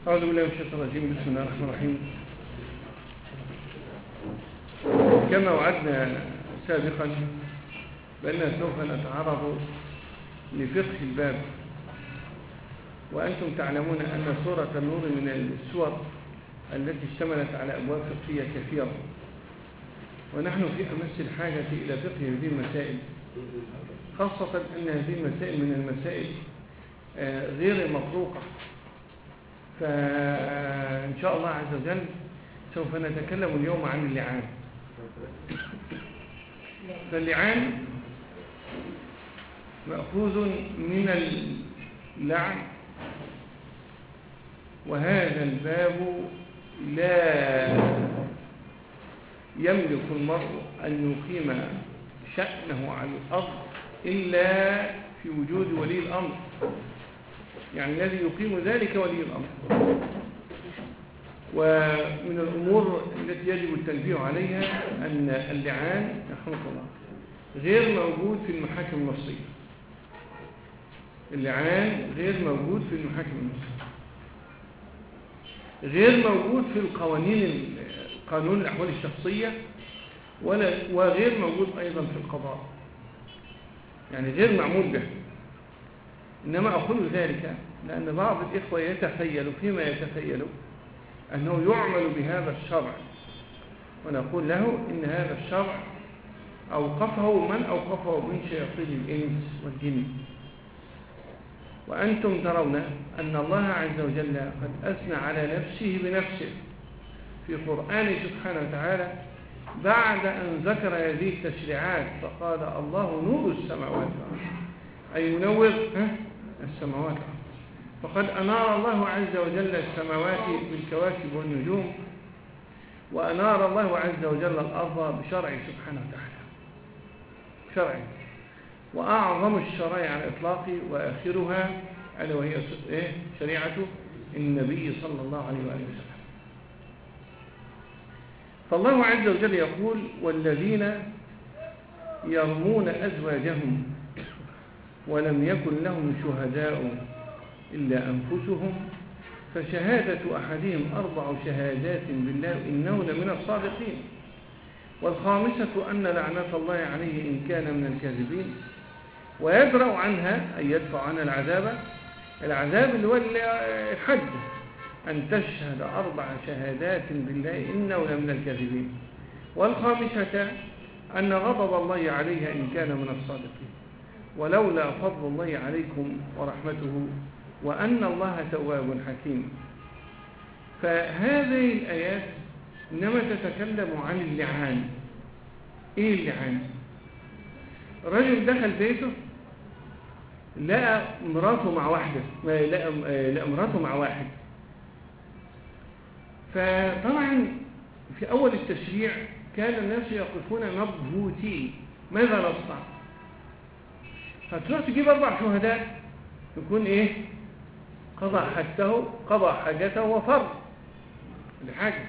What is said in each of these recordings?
أعوذ بالله من الشيطان الرجيم. بسم الله الرحمن الرحيم. كما وعدنا سابقا بأننا سوف نتعرض لفقه الباب، وأنتم تعلمون أن سورة النور من السور التي اشتملت على أبواب فقهية كثيرة، ونحن في أمس الحاجة إلى فقه هذه المسائل، خاصة أن هذه المسائل من المسائل غير مطروقة. فإن شاء الله عز وجل سوف نتكلم اليوم عن اللعان. فاللعان مأخوذ من اللعن، وهذا الباب لا يملك المرء أن يقيم شأنه على الأرض إلا في وجود ولي الأمر، يعني الذي يقيم ذلك ولي الأمر. ومن الأمور التي يجب التنبيه عليها أن اللعان رحمه الله غير موجود في المحاكم المصرية. اللعان غير موجود في المحاكم المصرية، غير موجود في قانون الأحوال الشخصية، وغير موجود أيضا في القضاء، يعني غير معمول به. إنما أقول ذلك لأن بعض الإخوة يتخيل فيما يتخيل أنه يعمل بهذا الشرع، ونقول له إن هذا الشرع أوقفه من أوقفه من شياطين الإنس والجن. وأنتم ترون أن الله عز وجل قد أثنى على نفسه بنفسه في قرآنه سبحانه وتعالى بعد أن ذكر هذه التشريعات، فقال الله نور السماوات والأرض، أي ينور السماوات والأرض. فقد أنار الله عز وجل السماوات بالكواكب والنجوم، وأنار الله عز وجل الأرض بشرعه سبحانه وتعالى، شرعه، وأعظم الشرائع على الإطلاق وآخرها ألا وهي شريعة النبي صلى الله عليه وآله وسلم. فالله عز وجل يقول: والذين يرمون أزواجهم ولم يكن لهم شهداء إلا أنفسهم فشهادة أحدهم 4 شهادات بالله إنه لمن الصادقين، والخامسة أن لعنة الله عليه إن كان من الكاذبين، ويدرأ عنها أي يدفع عنها العذاب اللي هو الحد، أن تشهد 4 شهادات بالله إنه لمن الكاذبين، والخامسة أن غضب الله عليها إن كان من الصادقين، ولولا فضل الله عليكم ورحمته وأن الله تواب حكيم. فهذه الآيات إنما تتكلم عن اللعان. إيه اللعان؟ رجل دخل بيته لقى مراته مع واحدة، لقى مراته مع واحد. فطبعا في أول التشريع كان الناس يقفون مبهوتين، ماذا نصنع؟ فتروح تجيب 4 شهداء يكون قضى حاجته وفر لحاجة.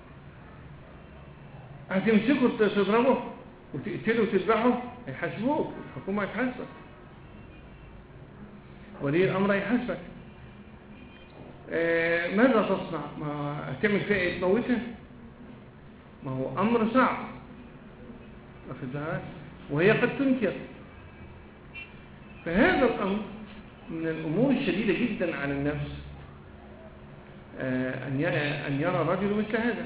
هتمسكه تضربه وتقتله وتذبحه، هيحاسبوك، الحكومة هتحاسبك، ولي الأمر هيحاسبك. ماذا تصنع؟ ما هتعمل فيها ايه؟ تموتها؟ ما هو أمر صعب، وهي قد تنكر. فهذا الأمر من الأمور الشديدة جدا على النفس، أن يرى الرجل مثل هذا.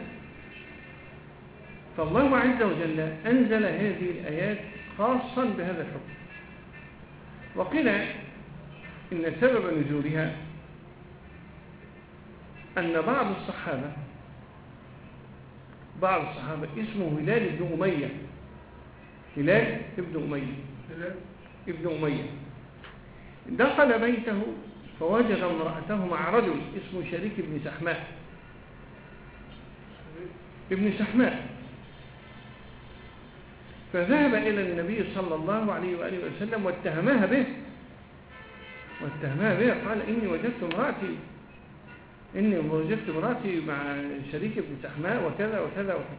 فالله عز وجل أنزل هذه الآيات خاصا بهذا الحكم. وقيل إن سبب نزولها أن بعض الصحابة اسمه هلال ابن أمية دخل بيته فوجد امرأته مع رجل اسمه شريك ابن سحماء، فذهب إلى النبي صلى الله عليه وآله وسلم واتهمها به، قال: إني وجدت امرأتي مع شريك ابن سحماء وكذا وكذا وكذا.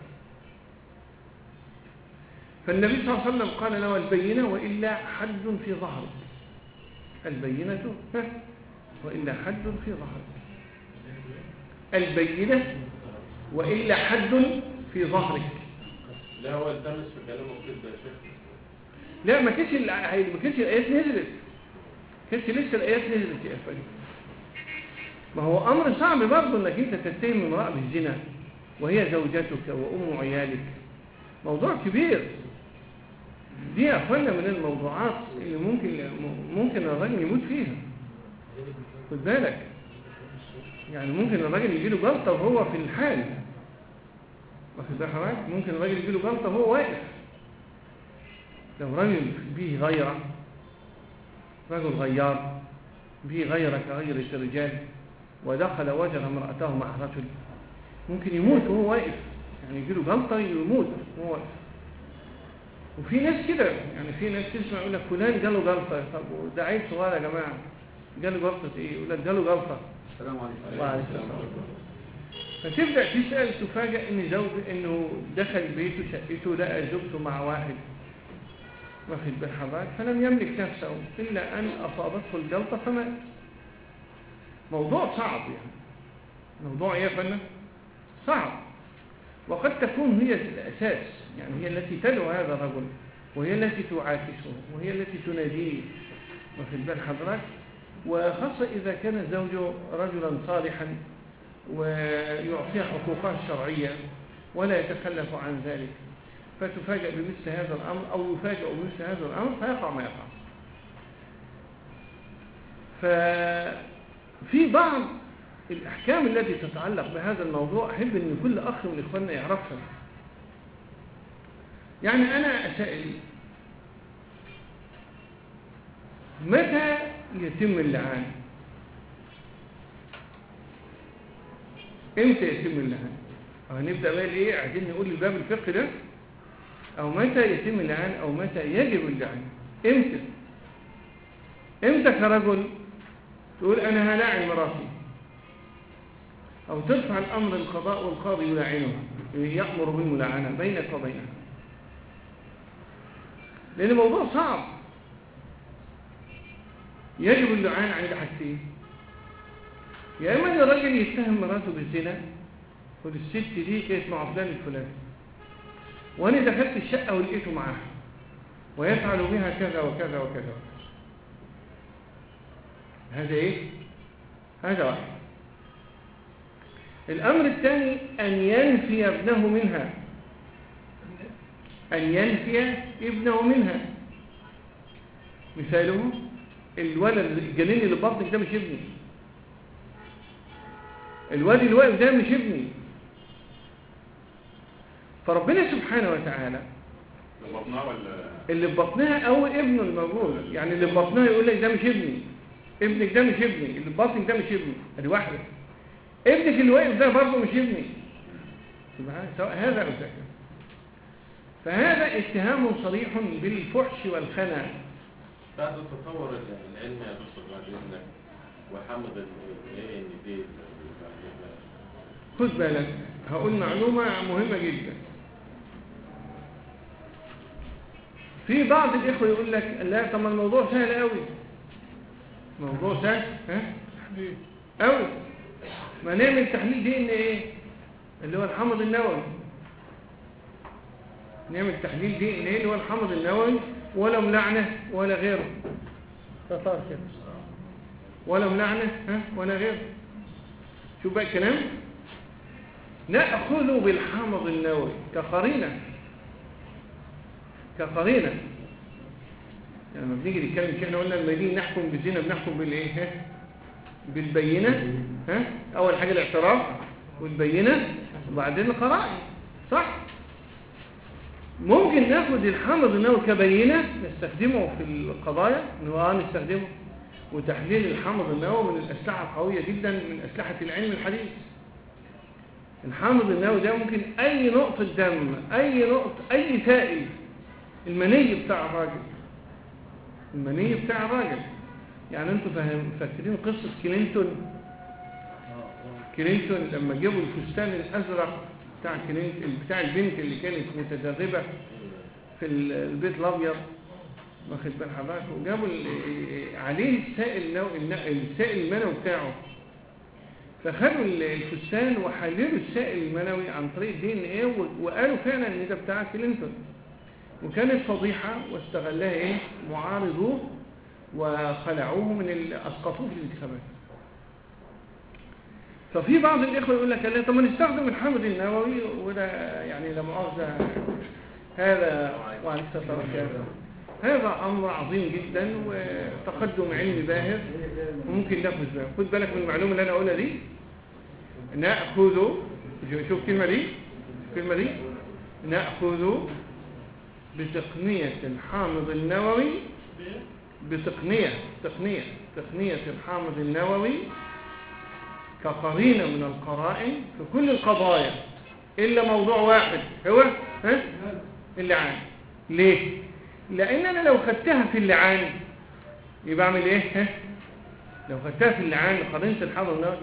فالنبي صلى الله عليه وسلم قال له: البينة وإلا حد في ظهرك، البينة وإلا حد في ظهرك. البينة وإلا حد في ظهرك. لا هو التمس في كلامه كده يا شيخ. لا ما كانش الآيات نزلت، كانش لسه الآيات نزلت يا أخواني. ما هو أمر صعب برضه إنك أنت تتهم امرأة بالزنا وهي زوجتك وأم عيالك، موضوع كبير. دي يا أخوانا من الموضوعات اللي ممكن الراجل يموت فيها. خد بالك، يعني ممكن الراجل يجيله جلطة وهو في الحال، واخد بالك حضرتك؟ ممكن الراجل يجيله جلطة وهو واقف. لو راجل به غيرة، رجل غيار به غيرة كغيرة الرجال ودخل وجد امرأته مع رجل، ممكن يموت وهو واقف، يعني يجيله جلطة يموت وهو واقف. وفي ناس كده، يعني في ناس تسمع يقول لك فلان جاله جلطة. طب ده عيب صغير يا جماعة، جاله جلطة ايه؟ يقول لك جاله جلطة. السلام عليكم. وعليكم السلام. فتبدأ تسأل تفاجأ انه دخل بيته شقته لقى زوجته مع واحد، واخد بال حضرتك، فلم يملك نفسه إلا أن أصابته الجلطة فمات. موضوع صعب، يعني موضوع ايه يا فندم؟ صعب. وقد تكون هي الأساس، يعني هي التي تدعو هذا الرجل، وهي التي تعاكسه، وهي التي تناديه، واخد بال حضرتك. وخاصة إذا كان الزوج رجلا صالحا ويعطيها حقوقها الشرعية ولا يتخلف عن ذلك، فتفاجأ بمثل هذا الأمر أو يفاجأ بمثل هذا الأمر فيقع ما يقع. ففي بعض الأحكام التي تتعلق بهذا الموضوع أحب أن كل أخ من إخواننا يعرفها. يعني أنا أسأل متى يتم اللعان؟ إمتى يتم اللعان؟ هنبدأ بقى إيه؟ عايزين نقول الباب الفقه ده، أو متى يتم اللعان أو متى يجب اللعان؟ إمتى؟ إمتى كرجل تقول أنا هلاعن مراتي، أو ترفع الأمر للقضاء والقاضي يلاعنها، يأمر بالملاعنة بينك وبينها، لأن الموضوع صعب. يجب اللعان عند حاجتين: يا إما أن الرجل يتهم مراته بالزنا، يقول الست دي كانت مع فلان الفلاني وأنا دخلت الشقة ولقيته معاها ويفعل بها كذا وكذا وكذا. هذا إيه؟ هذا واحد. الأمر الثاني أن ينفي ابنه منها، أن ينفي ابنه منها. مثاله الولد الجنين اللي بطنك ده مش ابني، الواد اللي واقف ده مش ابني. فربنا سبحانه وتعالى اللي ببطنها أو ابنه الموجود، يعني اللي ببطنها يقول لك ده مش ابني، ابنك ده مش ابني، اللي ببطنك ده مش ابني، ادي واحدة. ابنك اللي واقف ده برضه مش ابني، سواء هذا أو ذاك. فهذا اتهام صريح بالفحش والخنا. بعد التطور العلمي يا دكتور بعد اذنك وحمد الايه ان دي خد بالك، هقول معلومة مهمة جدا. في بعض الإخوة يقول لك لا طب الموضوع سهل قوي، موضوع سهل قوي، ما نعمل تحليل دي ان ايه اللي هو الحمض النووي، نعمل تحليل دي ان ايه اللي هو الحمض النووي، ولا ملعنة ولا غيره، تطار كده ولا ملعنة ولا غيره. شوف بقى الكلام، نأخذ بالحمض النووي كقرينة، كقرينة. يعني لما بنيجي نتكلم احنا قلنا لما نيجي نحكم بالزنا بنحكم بالايه؟ بالبينة. اول حاجة الاعتراف والبينة وبعدين القرائن، صح؟ ممكن ناخد الحمض النووي كبينة نستخدمه في القضايا، نستخدمه. وتحليل الحمض النووي من الأسلحة القوية جدا من أسلحة العلم الحديث. الحمض النووي ده ممكن أي نقطة دم، أي نقطة، أي سائل، المني بتاع الراجل، المني بتاع الراجل. يعني انتوا فاكرين قصة كلينتون لما جابوا الفستان الأزرق بتاع البنت اللي كانت متدربة في البيت الأبيض، واخد بال حضرتك، وجابوا عليه السائل المنوي بتاعه، فخدوا الفستان وحللوا السائل المنوي عن طريق DNA وقالوا فعلا ان ده بتاع كلينتون، وكانت فضيحة واستغلها معارضوه وخلعوه اسقطوه في الانتخابات. ففي بعض الإخوة يقول لك لا طب ما نستخدم الحامض النووي، وده يعني لا مؤاخذة هذا هذا أمر عظيم جدا وتقدم علمي باهر وممكن ناخذ به. خد بالك من المعلومة اللي أنا أقولها دي، نأخذ، شوف الكلمة دي نأخذ بتقنية الحامض النووي، بتقنية الحامض النووي كقرينة من القرائن في كل القضايا إلا موضوع واحد هو اللعان. ليه؟ لأن أنا لو خدتها في اللعان يبقى أعمل إيه؟ لو خدتها في اللعان قرينة الحامض النووي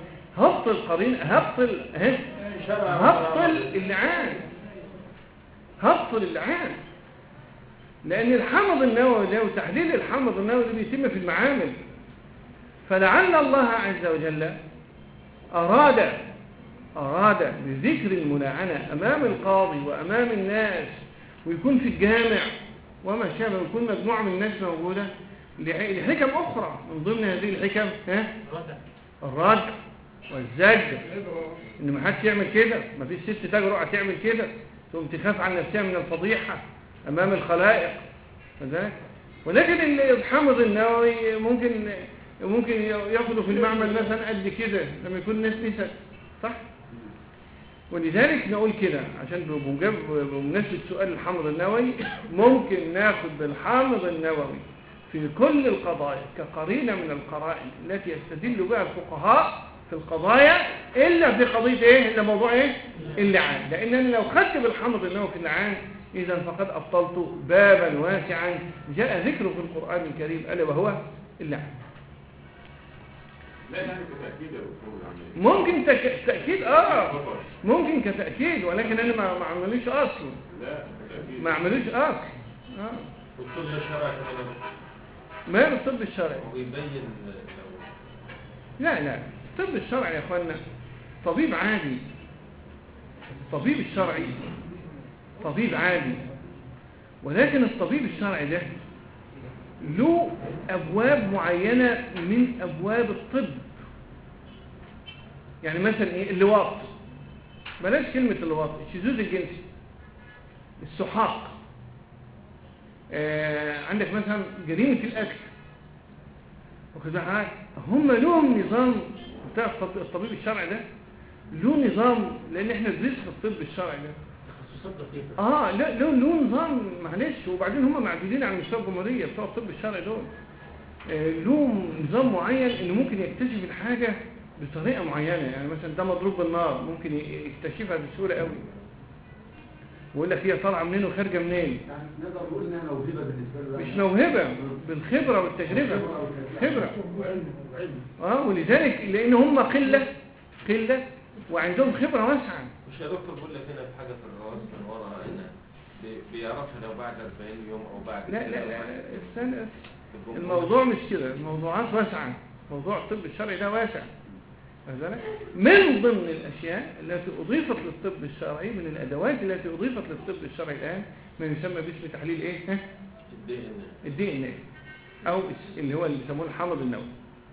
هبطل اللعان، لأن الحامض النووي ده وتحليل الحامض النووي ده بيتم في المعامل. فلعل الله عز وجل أراد بذكر الملاعنة أمام القاضي وأمام الناس ويكون في الجامع وما شابه، ويكون مجموعة من الناس موجودة لحكم أخرى. من ضمن هذه الحكم الرد والزجر، إن ما حدش يعمل كده، ما فيش ست تجرؤ تعمل كده، ثم تخاف عن نفسها من الفضيحة أمام الخلائق. ولكن الحامض النووي ممكن ياخده في المعمل مثلا قد كده لما يكون الناس نسأل، صح؟ ولذلك نقول كده عشان بمناسبة سؤال الحامض النووي، ممكن ناخد بالحامض النووي في كل القضايا كقرينة من القرائن التي يستدل بها الفقهاء في القضايا، إلا في قضية إلا موضوع اللعان. لأن لو خدت بالحامض النووي في اللعان إذا فقد أبطلت بابا واسعا جاء ذكره في القرآن الكريم ألا وهو اللعان. لا يعني كتأكيد يا دكتور، يعني ممكن تأكيد ممكن كتأكيد، ولكن أنا ما عملوش أصل. لا كتأكيد ما عملوش أصل. والطب الشرعي كمان ما هو الطب الشرعي ويبين لا الطب الشرعي يا أخوانا طبيب عادي. الطبيب الشرعي طبيب عادي، ولكن الطبيب الشرعي ده له أبواب معينة من أبواب الطب. يعني مثلا اللواط، بلاش كلمة اللواط، الشذوذ الجنسي، السحاق، عندك مثلا جريمة الأكل، واخد بالك؟ هم لهم نظام بتاع الطبيب الشرعي ده، له نظام، لأن احنا بندرس في الطب الشرعي ده لا له نظام، معلش. وبعدين هم معدودين على مستوى الجمهورية بتوع الطب الشرعي دول، له نظام معين انه ممكن يكتشف الحاجة بطريقة معينة. يعني مثلا ده مضروب بالنار ممكن يكتشفها بسهولة قوي، ويقول لك هي طالعة منين وخارجة منين. يعني نقدر نقول انها موهبة بالنسبة له، مش موهبة، بالخبرة والتجربة، خبرة. ولذلك لان هم قلة وعندهم خبرة واسعة. مش يا دكتور بقول لك هنا في حاجة في الراس من ورا هنا بيعرفها لو بعد 40 يوم او بعد لا استنى، الموضوع مش كده، الموضوعات واسعة. موضوع الطب الشرعي ده واسع. من ضمن الأشياء التي أضيفت للطب الشرعي، من الأدوات التي أضيفت للطب الشرعي الآن ما يسمى باسم تحليل الDNA أو اللي هو اللي يسموه الحامض النووي.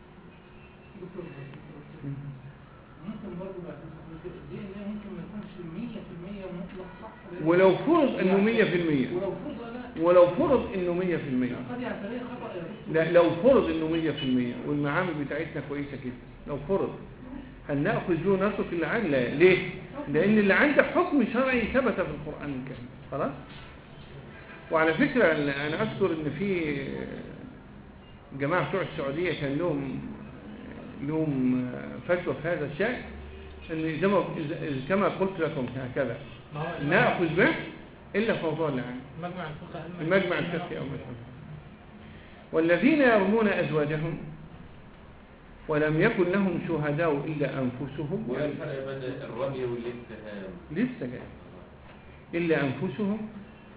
ممكن برضه بعد الDNA ممكن ما يكونش 100% مطلق صح، ولو فرض انه 100%، ولو فرض انه 100%، قد يعتريه خطأ يا دكتور. لا لو فرض انه 100% والمعامل بتاعتنا كويسه كده، لو فرض هل ناخذ له نترك اللعان؟ لا. ليه؟ لان اللعان ده حكم شرعي ثبت في القرآن الكريم. خلاص. وعلى فكره انا اذكر ان في جماعه بتوع السعوديه كان لهم فتوى في هذا الشأن، ان كما قلت لكم هكذا ناخذ به الا في موضوع اللعان. المجمع الفقهي او مثلا والذين يرمون ازواجهم ولم يكن لهم شهداء الا انفسهم. والفرق بين الرمي والاتهام لسه جاي. الا انفسهم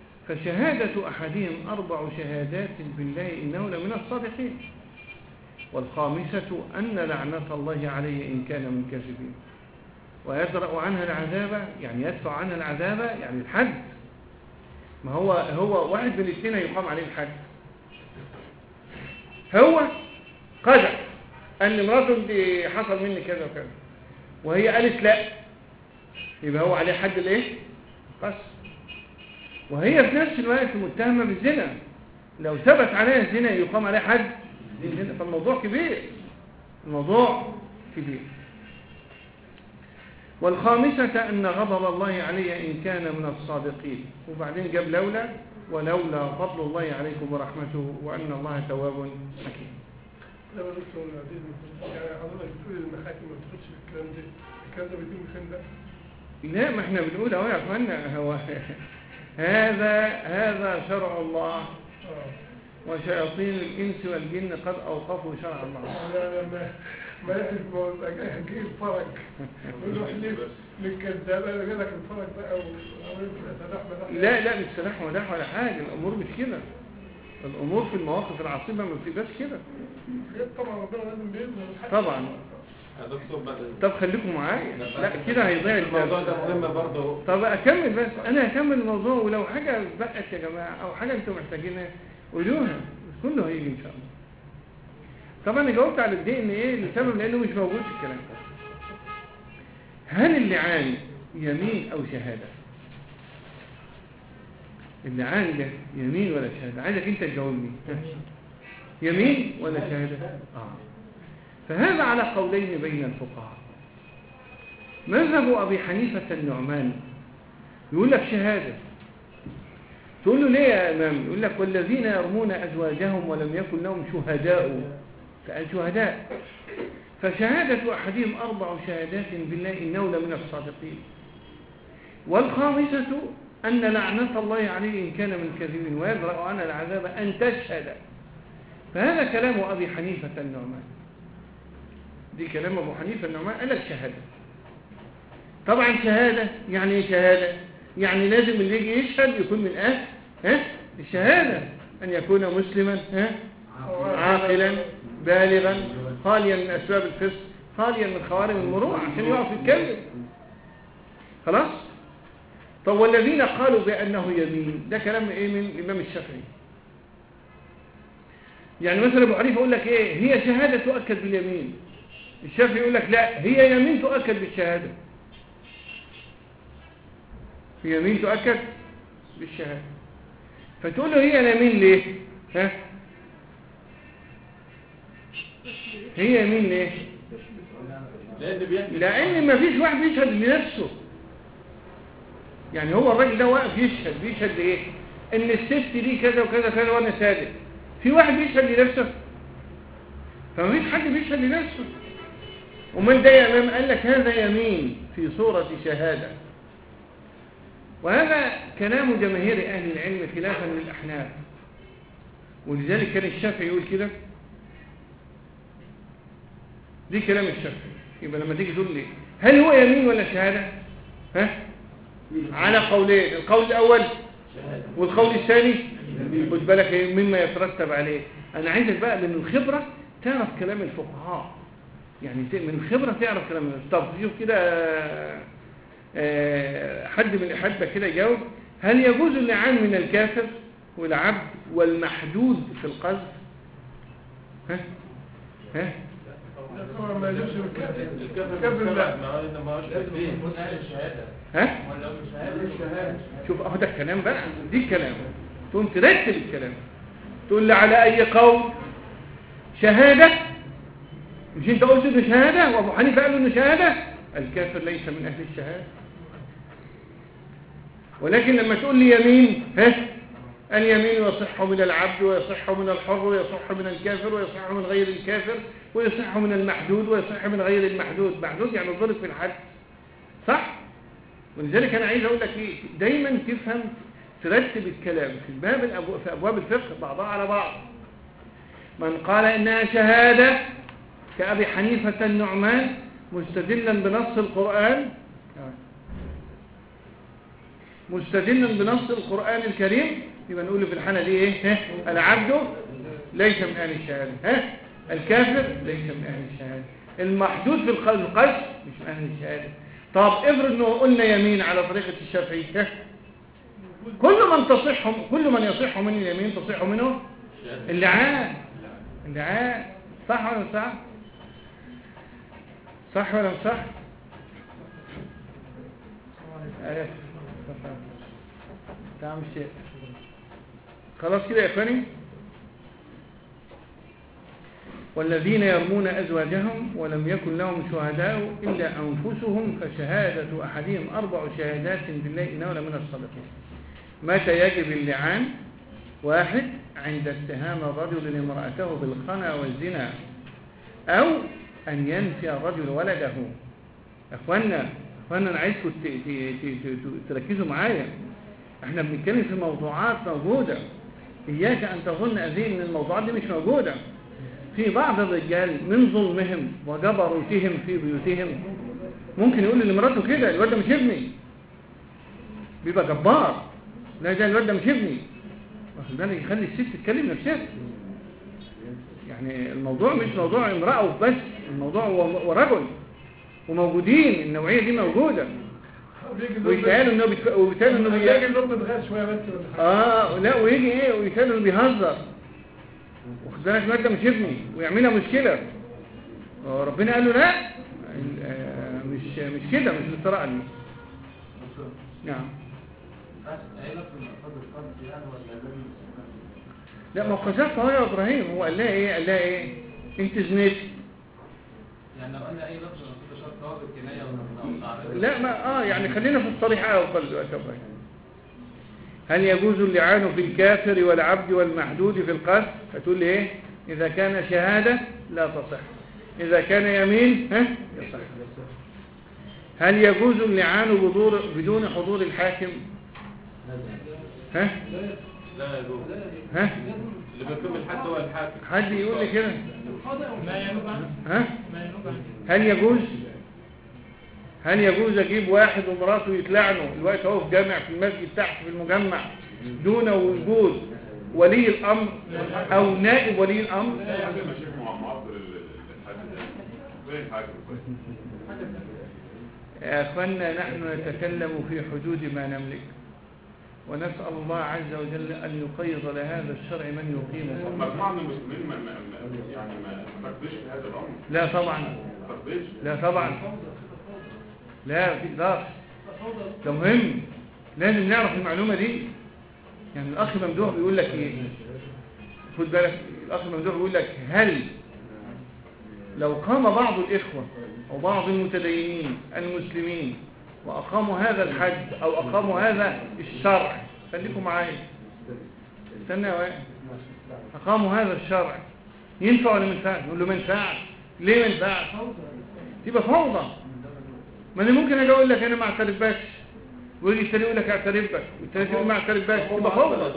فشهادة احدهم 4 شهادات بالله انه لمن الصادقين. والخامسة أن لعنة الله عليه إن كان من كاذبين. ويدرأ عنها العذاب، يعني يدفع عنها العذاب، يعني الحد. ما هو واحد من الاثنين يقام عليه الحد. هو قدر أن امراته دي حصل مني كذا وكذا، وهي قالت لا، يبقى هو عليه حد الايه؟ قص. وهي في نفس الوقت متهمة بالزنا، لو ثبت عليها الزنا يقام عليه حد الزنا. فالموضوع كبير، الموضوع كبير. والخامسة أن غضب الله علي إن كان من الصادقين. وبعدين جاب ولولا فضل الله عليكم ورحمته وأن الله تواب حكيم. لا بس هو العزيز يعني حضرتك بتقول المحاكم ما بتاخدش الكلام ده، الكلام ده بيتم فين بقى؟ لا، ما احنا بنقول اهو يا اخوانا، هو هذا شرع الله، وشياطين الانس والجن قد اوقفوا شرع الله. لا ما يحلف جاي الفرج ويروح للكذاب قال لك الفرج بقى لا مش سلاح ومداح ولا حاجه، الامور مش كده. الامور في المواقف العصيبه ما بتبقاش كده. طبعا ربنا لازم بيظهر طبعا. طب خليكم معايا، لا كده هيضيع الموضوع ده مهم برضه. طب اكمل، بس انا هكمل الموضوع، ولو حاجه بقت يا جماعه او حاجه انتم محتاجينها قولوها، كله هيجي ان شاء الله. طبعا انا جاوبت على الدي ان ايه لسبب لانه مش موجود في الكلام ده. هل اللعان يمين او شهاده؟ اللعان ده يمين ولا شهاده؟ عايزك انت تجاوبني. يمين ولا شهاده؟ فهذا على قولين بين الفقهاء. مذهب أبي حنيفة النعمان يقول لك شهادة. تقول له ليه يا إمام؟ يقول لك والذين يرمون أزواجهم ولم يكن لهم شهداء، فقال شهداء، فشهادة أحدهم 4 شهادات بالله إنه لمن الصادقين. والخامسة أن لعنة الله عليه إن كان من كاذب ويدرأ عنها العذاب أن تشهد. فهذا كلام أبي حنيفة النعمان. دي كلام أبو حنيفة النعمان قال لك شهادة. طبعا شهادة يعني ايه شهادة؟ يعني لازم اللي يجي يشهد يكون من أهل الشهادة، أن يكون مسلما عاقلا بالغا خاليا من أسباب الفسق خاليا من خوارم المروءة عشان يقف يتكلم. خلاص؟ طب والذين قالوا بأنه يمين، ده كلام ايه من الإمام الشافعي. يعني مثلا أبو حنيفة يقول لك ايه؟ هي شهادة تؤكد باليمين. الشافعي يقول لك لا، هي يمين تؤكد بالشهادة. هي يمين تؤكد بالشهادة. فتقول له هي يمين ليه؟ هي يمين ليه؟ لأن ما فيش واحد بيشهد لنفسه. يعني هو الراجل ده واقف بيشهد لإيه؟ إن الست دي كذا وكذا كذا وأنا صادق. في واحد بيشهد لنفسه؟ فما فيش حد بيشهد لنفسه. ومن ده يا إمام قال لك هذا يمين في صورة شهادة. وهذا كلام جماهير أهل العلم خلافا للأحناف. ولذلك كان الشافعي يقول كده. دي كلام الشافعي. يبقى لما تيجي تقول لي هل هو يمين ولا شهادة؟ على قولين، القول الأول والقول الثاني خد بالك مما يترتب عليه. أنا عايزك بقى من الخبرة تعرف كلام الفقهاء، يعني من الخبرة تعرف كلام الناس. طب شوف كده حد من الأحبة كده يجاوب. هل يجوز اللعان من الكافر والعبد والمحدود في القذف؟ طبعا ما يجوزش الكافر لا ما هوش تكفير ها؟ شوف اهو ده الكلام بقى، دي الكلام. تقوم ترتب الكلام، تقول لي على اي قول شهاده؟ مش انت قلت انه شهاده وابو حنيفه قال انه شهاده؟ الكافر ليس من اهل الشهاده. ولكن لما تقول لي يمين، اليمين يصح من العبد ويصح من الحر ويصح من الكافر ويصح من غير الكافر ويصح من المحدود ويصح من غير المحدود. محدود يعني ضرب في الحد، صح؟ ولذلك انا عايز اقول لك ايه، دايما تفهم ترتب الكلام في ابواب الفقه بعضها على بعض. من قال انها شهاده كأبي حنيفة النعمان مستدلا بنص القرآن الكريم، يبقى نقول في الحالة دي ايه؟ العبد ليس من اهل الشهاده. الكافر ليس من أهل الشهادة، المحدود في القذف مش من أهل الشهادة. طب افرض انه قلنا يمين على طريقة الشافعي، كل من يصح من اليمين تصح منه اللعان. صح ولا مش صح؟ صح ولا مش صح؟ تعال الشيء خلاص كده يا اخواني. والذين يرمون أزواجهم ولم يكن لهم شهداء إلا أنفسهم فشهادة أحدهم 4 شهادات بالله إنه لمن الصادقين. متى يجب اللعان؟ 1 عند اتهام الرجل امرأته بالخنا والزنا، أو أن ينفي الرجل ولده. أخوانا أنا عايزكم تركزوا معايا، احنا بنتكلم في موضوعات موجودة، إياك أن تظن أن الموضوعات دي مش موجودة. في بعض الرجال من ظلمهم وجبروتهم في بيوتهم ممكن يقول لمراته كده الواد ده مش ابني، بيبقى جبار، لا ده الواد ده مش ابني، واخد بالك، يخلي الست تتكلم نفسها. يعني الموضوع مش موضوع امرأة وبس، الموضوع ورجل، وموجودين النوعية دي موجودة، ويتقالوا انه بيجي اللوم بتغير شويه بس لا ويجي ايه ويتقالوا انه بيهزر، واخد بالك الواد ده مش ابني، ويعملها مشكلة. ربنا قال له لا، مش كده، مش بالطريقة دي. نعم. لا ما قذفت هو يا ابراهيم، هو قال لها ايه انت زنيتي. يعني لو قلنا اي لفظ من شرط ثواب الكنايه او لا ما يعني خلينا في الصريح افضل دلوقتي يا ابراهيم. هل يجوز اللعان في الكافر والعبد والمحدود في القذف؟ فتقول لي ايه؟ اذا كان شهاده لا تصح، اذا كان يمين يصح. هل يجوز اللعان بدون حضور الحاكم؟ لا يجوز. اللي بيقيم الحد هو الحاكم. حد يقول لي كده. ما ينوب عنه. هل يجوز اجيب واحد ومراته يتلعنوا الوقت اهو في جامع في المسجد تحت في المجمع دون وجود ولي الامر او نائب ولي الامر؟ يا اخوانا نحن نتكلم في حدود ما نملك، ونسأل الله عز وجل أن يقيض لهذا الشرع من يقيمه. مجموعة من المسلمين ما تقضيش في هذا الأمر؟ لا طبعا، لا طبعا، لا في إدارة، ده مهم، لازم نعرف المعلومة دي. يعني الأخ ممدوح بيقول لك إيه؟ خد بالك، الأخ ممدوح بيقول لك هل لو قام بعض الإخوة أو بعض المتدينين المسلمين وأقاموا هذا الحد أو أقاموا هذا الشرع، خليكم معايا استنى يا وائل، أقاموا هذا الشرع ينفع ولا ما ينفعش؟ نقول له ما ينفعش. ليه ما ينفعش؟ تبقى فوضى. ما أنا ممكن أجي أقول لك أنا ما اعترفكش، ويجي الثاني يقول لك اعترفك، والثاني يقول ما اعترفكش، تبقى فوضى.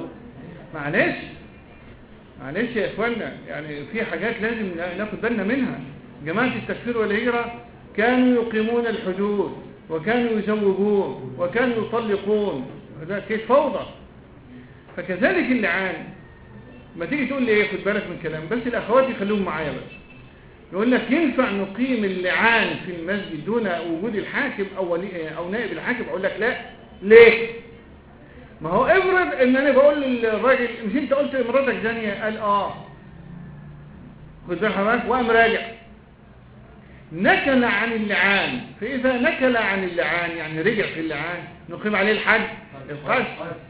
معلش يا إخوانا، يعني في حاجات لازم ناخد بالنا منها. جماعة التكفير والهجرة كانوا يقيمون الحدود وكانوا يزوجون وكانوا يطلقون، هذا كيف فوضى. فكذلك اللعان، ما تيجي تقول لي ايه، خد بالك من الكلام، بس الاخوات يخلوهم معايا بس. يقول لك ينفع نقيم اللعان في المسجد دون وجود الحاكم او نائب الحاكم؟ اقول لك لا. ليه؟ ما هو افرض ان انا بقول للراجل مش انت قلت لمراتك زانيه؟ قال خد بالك حضرتك، وقام راجع نكل عن اللعان. فإذا نكل عن اللعان يعني رجع في اللعان، نقيم عليه الحد القذف.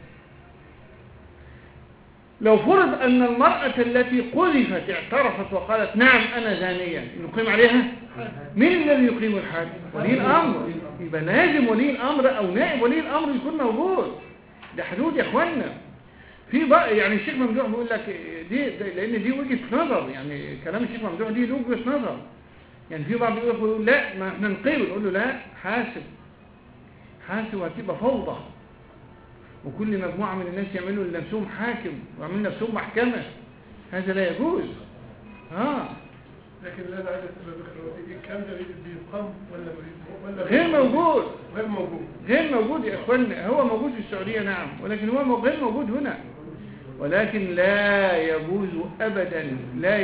لو فرض أن المرأة التي قذفت اعترفت وقالت نعم أنا زانية، نقيم عليها مين الذي يقيم الحد؟ ولي الأمر. يبقى لازم ولي الأمر أو نائب ولي الأمر يكون موجود. ده حدود يا أخوانا. في بقى يعني الشيخ ممدوح بيقول لك دي لأن دي وجهة نظر، يعني كلام الشيخ ممدوح دي له وجهة نظر. يعني في بعض يقول لا ما احنا نقيم، نقول له لا، حاسب وهتبقى فوضى، وكل مجموعة من الناس يعملوا لنفسهم حاكم ويعملوا لنفسهم محكمة، هذا لا يجوز. لكن اللي انا عايز اسال الكلام ده بيقام ولا غير موجود يا اخوانا. هو موجود في السعودية نعم، ولكن هو غير موجود هنا. ولكن لا يجوز أبدا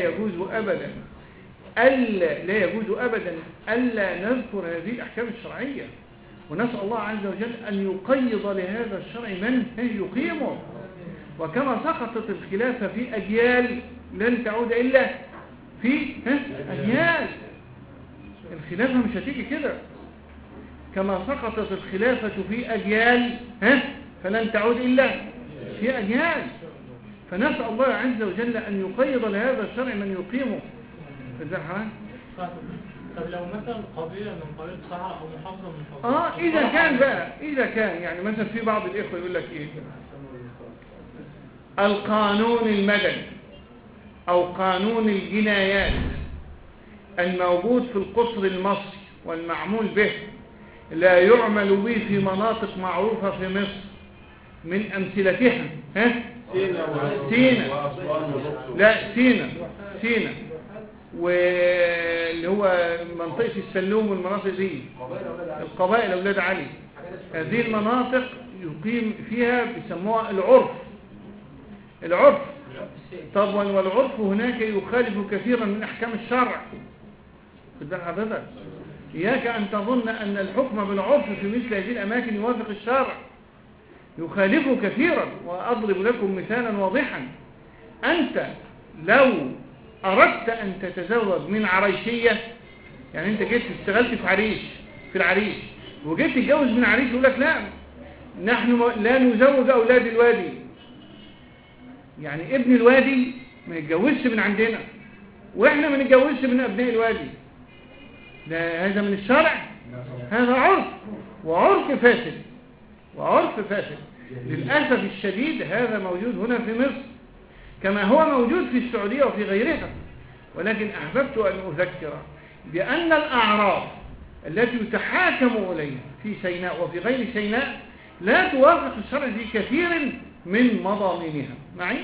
ألا نذكر هذه الأحكام الشرعية، ونسأل الله عز وجل أن يقيض لهذا الشرع من يقيمه. وكما سقطت الخلافة في أجيال لن تعود إلا في أجيال. الخلافة مش هتيجي كده. كما سقطت الخلافة في أجيال فلن تعود إلا في أجيال. فنسأل الله عز وجل أن يقيض لهذا الشرع من يقيمه. طب لو مثلا قبيلة من قبيلة صحراء أو محافظة من محافظات إذا كان يعني مثلا في بعض الإخوة يقول لك إيه، القانون المدني أو قانون الجنايات الموجود في القصر المصري والمعمول به لا يعمل به في مناطق معروفة في مصر، من أمثلتها سينا واللي هو منطقة السلوم والمناطق دي، القبائل أولاد علي، هذه المناطق يقيم فيها بيسموها العرف طبعا، والعرف هناك يخالف كثيرا من أحكام الشرع. خد بال حضرتك، إياك أن تظن أن الحكم بالعرف في مثل هذه الأماكن يوافق الشرع، يخالفه كثيرا. وأضرب لكم مثالا واضحا، أنت لو أردت أن تتزوج من عريشية، يعني أنت جيت اشتغلت في العريش وجيت تتجوز من عريش، يقول لك لا، نحن لا نزوج أولاد الوادي، يعني ابن الوادي ما يتجوزش من عندنا وإحنا ما نتجوزش من أبناء الوادي. لا، هذا من الشرع، هذا عرف، وعرف فاسد. للأسف الشديد هذا موجود هنا في مصر كما هو موجود في السعودية وفي غيرها. ولكن أحببت أن أذكر بأن الأعراف التي يتحاكم إليها في سيناء وفي غير سيناء لا توافق الشرع في كثير من مضامينها. معي؟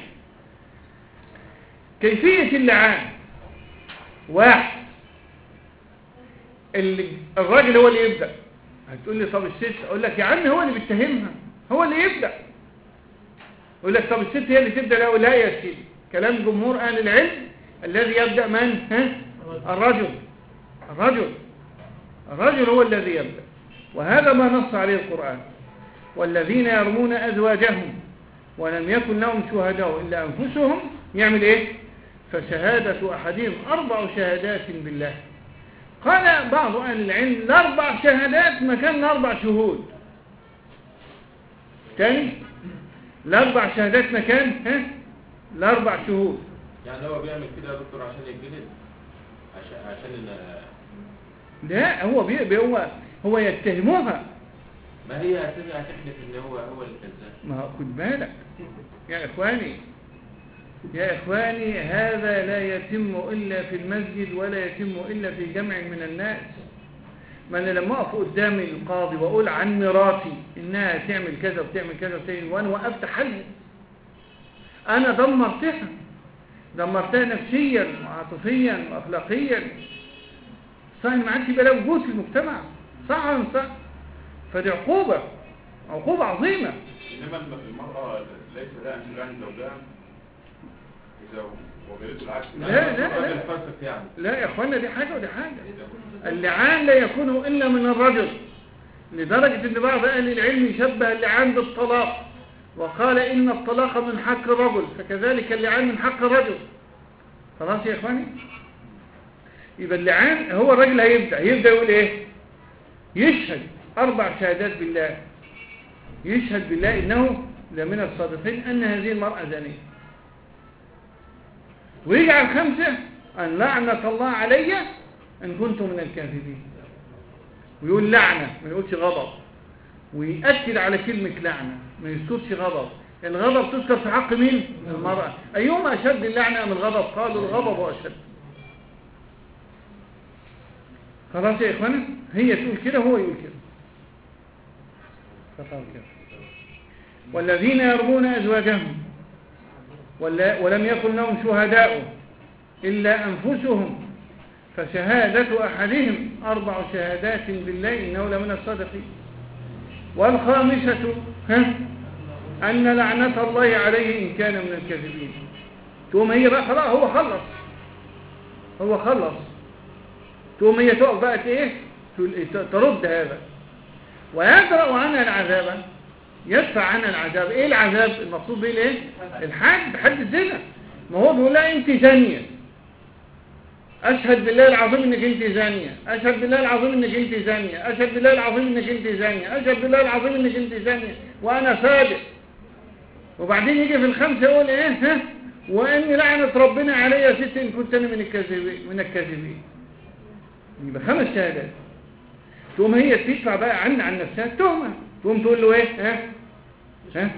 كيفية اللعان، واحد، الراجل هو اللي يبدأ. هتقول لي طب الست، أقول لك يا عم هو اللي بيتهمها، هو اللي يبدأ. يقول لك طب الست هي اللي تبدأ. لا يا سيدي، كلام جمهور أهل العلم الذي يبدأ من؟ الرجل هو الذي يبدأ، وهذا ما نص عليه القرآن. والذين يرمون أزواجهم ولم يكن لهم شهداء إلا أنفسهم يعمل إيه؟ فشهادة أحدهم 4 شهادات بالله. قال بعض أهل العلم 4 شهادات مكان 4 شهود. تاني، 4 شهادات مكان 4 شهود. يعني هو بيعمل كده يا دكتور عشان يتجلد؟ عشان لا، هو يتهموها. ما هي هتحلف ان هو اللي كذاب. ما خد بالك يا إخواني، هذا لا يتم إلا في المسجد ولا يتم إلا في جمع من الناس. ما أنا لما أقف قدام القاضي وأقول عن مراتي إنها تعمل كذا وتعمل كذا وتعمل، وأنا وقفت حلها، أنا دمرتها نفسيا وعاطفيا وأخلاقيا. صحيح ما عادش يبقى له وجود في المجتمع، صح ولا مش صح؟ فدي عقوبة عظيمة. إنما المرأة ليس لها أن تلعن زوجها إذا وجدته العكس. لا يا أخوانا، دي حاجة ودي حاجة. اللعان لا يكون إلا من الرجل، لدرجة أن بعض أهل العلم يشبه اللعان بالطلاق وقال إن الطلاق من حق الرجل، فكذلك اللعان من حق الرجل. خلاص يا إخواني؟ يبقى اللعان هو الرجل هيبدأ يقول إيه؟ يشهد 4 شهادات بالله، يشهد بالله إنه لمن الصادقين أن هذه المرأة زانية، ويجعل 5 أن لعنة الله علي إن كنت من الكاذبين. ويقول لعنة، ما يقولش غضب، ويأكد على كلمة لعنة، ما يذكرش غضب. الغضب تذكر في حق مين؟ المرأة. أيهما أشد اللعنة أم الغضب؟ قالوا الغضب أشد. خلاص يا إخوانا، هي تقول كده هو يقول كده. والذين يرمون أزواجهم ولم يكن لهم شهداء إلا أنفسهم فشهادة أحدهم 4 شهادات بالله إنه لمن الصادقين. والخامسة أن لعنة الله عليه إن كان من الكاذبين. تقوم هي بقى خلاص هو خلص تقوم هي تقف بقى ايه ترد هذا ويدرأ عنها العذاب، يدفع عنها العذاب. ايه العذاب المقصود به؟ ايه؟ حد الزنا. ما هو بيقول لها انت زانيه، اشهد بالله العظيم انك انت زانيه، اشهد بالله العظيم انك انت زانيه، اشهد بالله العظيم انك انت زانيه، اشهد بالله العظيم انك انت زانيه وانا صادق. وبعدين يجي في الخمسه يقول ايه؟ ها؟ وان لعنه ربنا علي يا ست ان كنت انا من الكاذبين. يبقى 5 شهادات. تقوم هي تدفع بقى عن نفسها التهمه، تقوم تقول له ايه؟ ها؟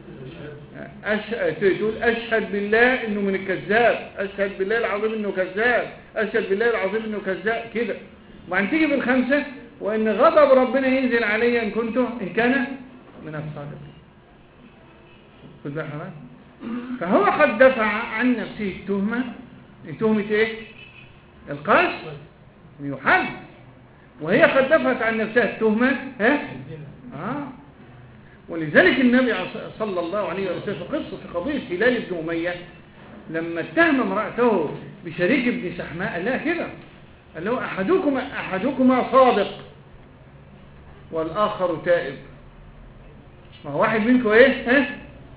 تقول أشهد بالله إنه من الكذاب، أشهد بالله العظيم إنه كذاب، أشهد بالله العظيم إنه كذاب كده. وبعدين تيجي بالخمسة وإن غضب ربنا ينزل علي إن كان من الصادقين. خد بالك حضرتك؟ فهو قد دفع عن نفسه تهمة إيه؟ القذف يحل، وهي قد دفعت عن نفسها التهمة ولذلك النبي صلى الله عليه وسلم في قضية هلال بن أمية لما اتهم امرأته بشريك ابن سحماء قال لها كده، قال له أحدكما صادق والآخر تائب. ما هو واحد منكم ايه؟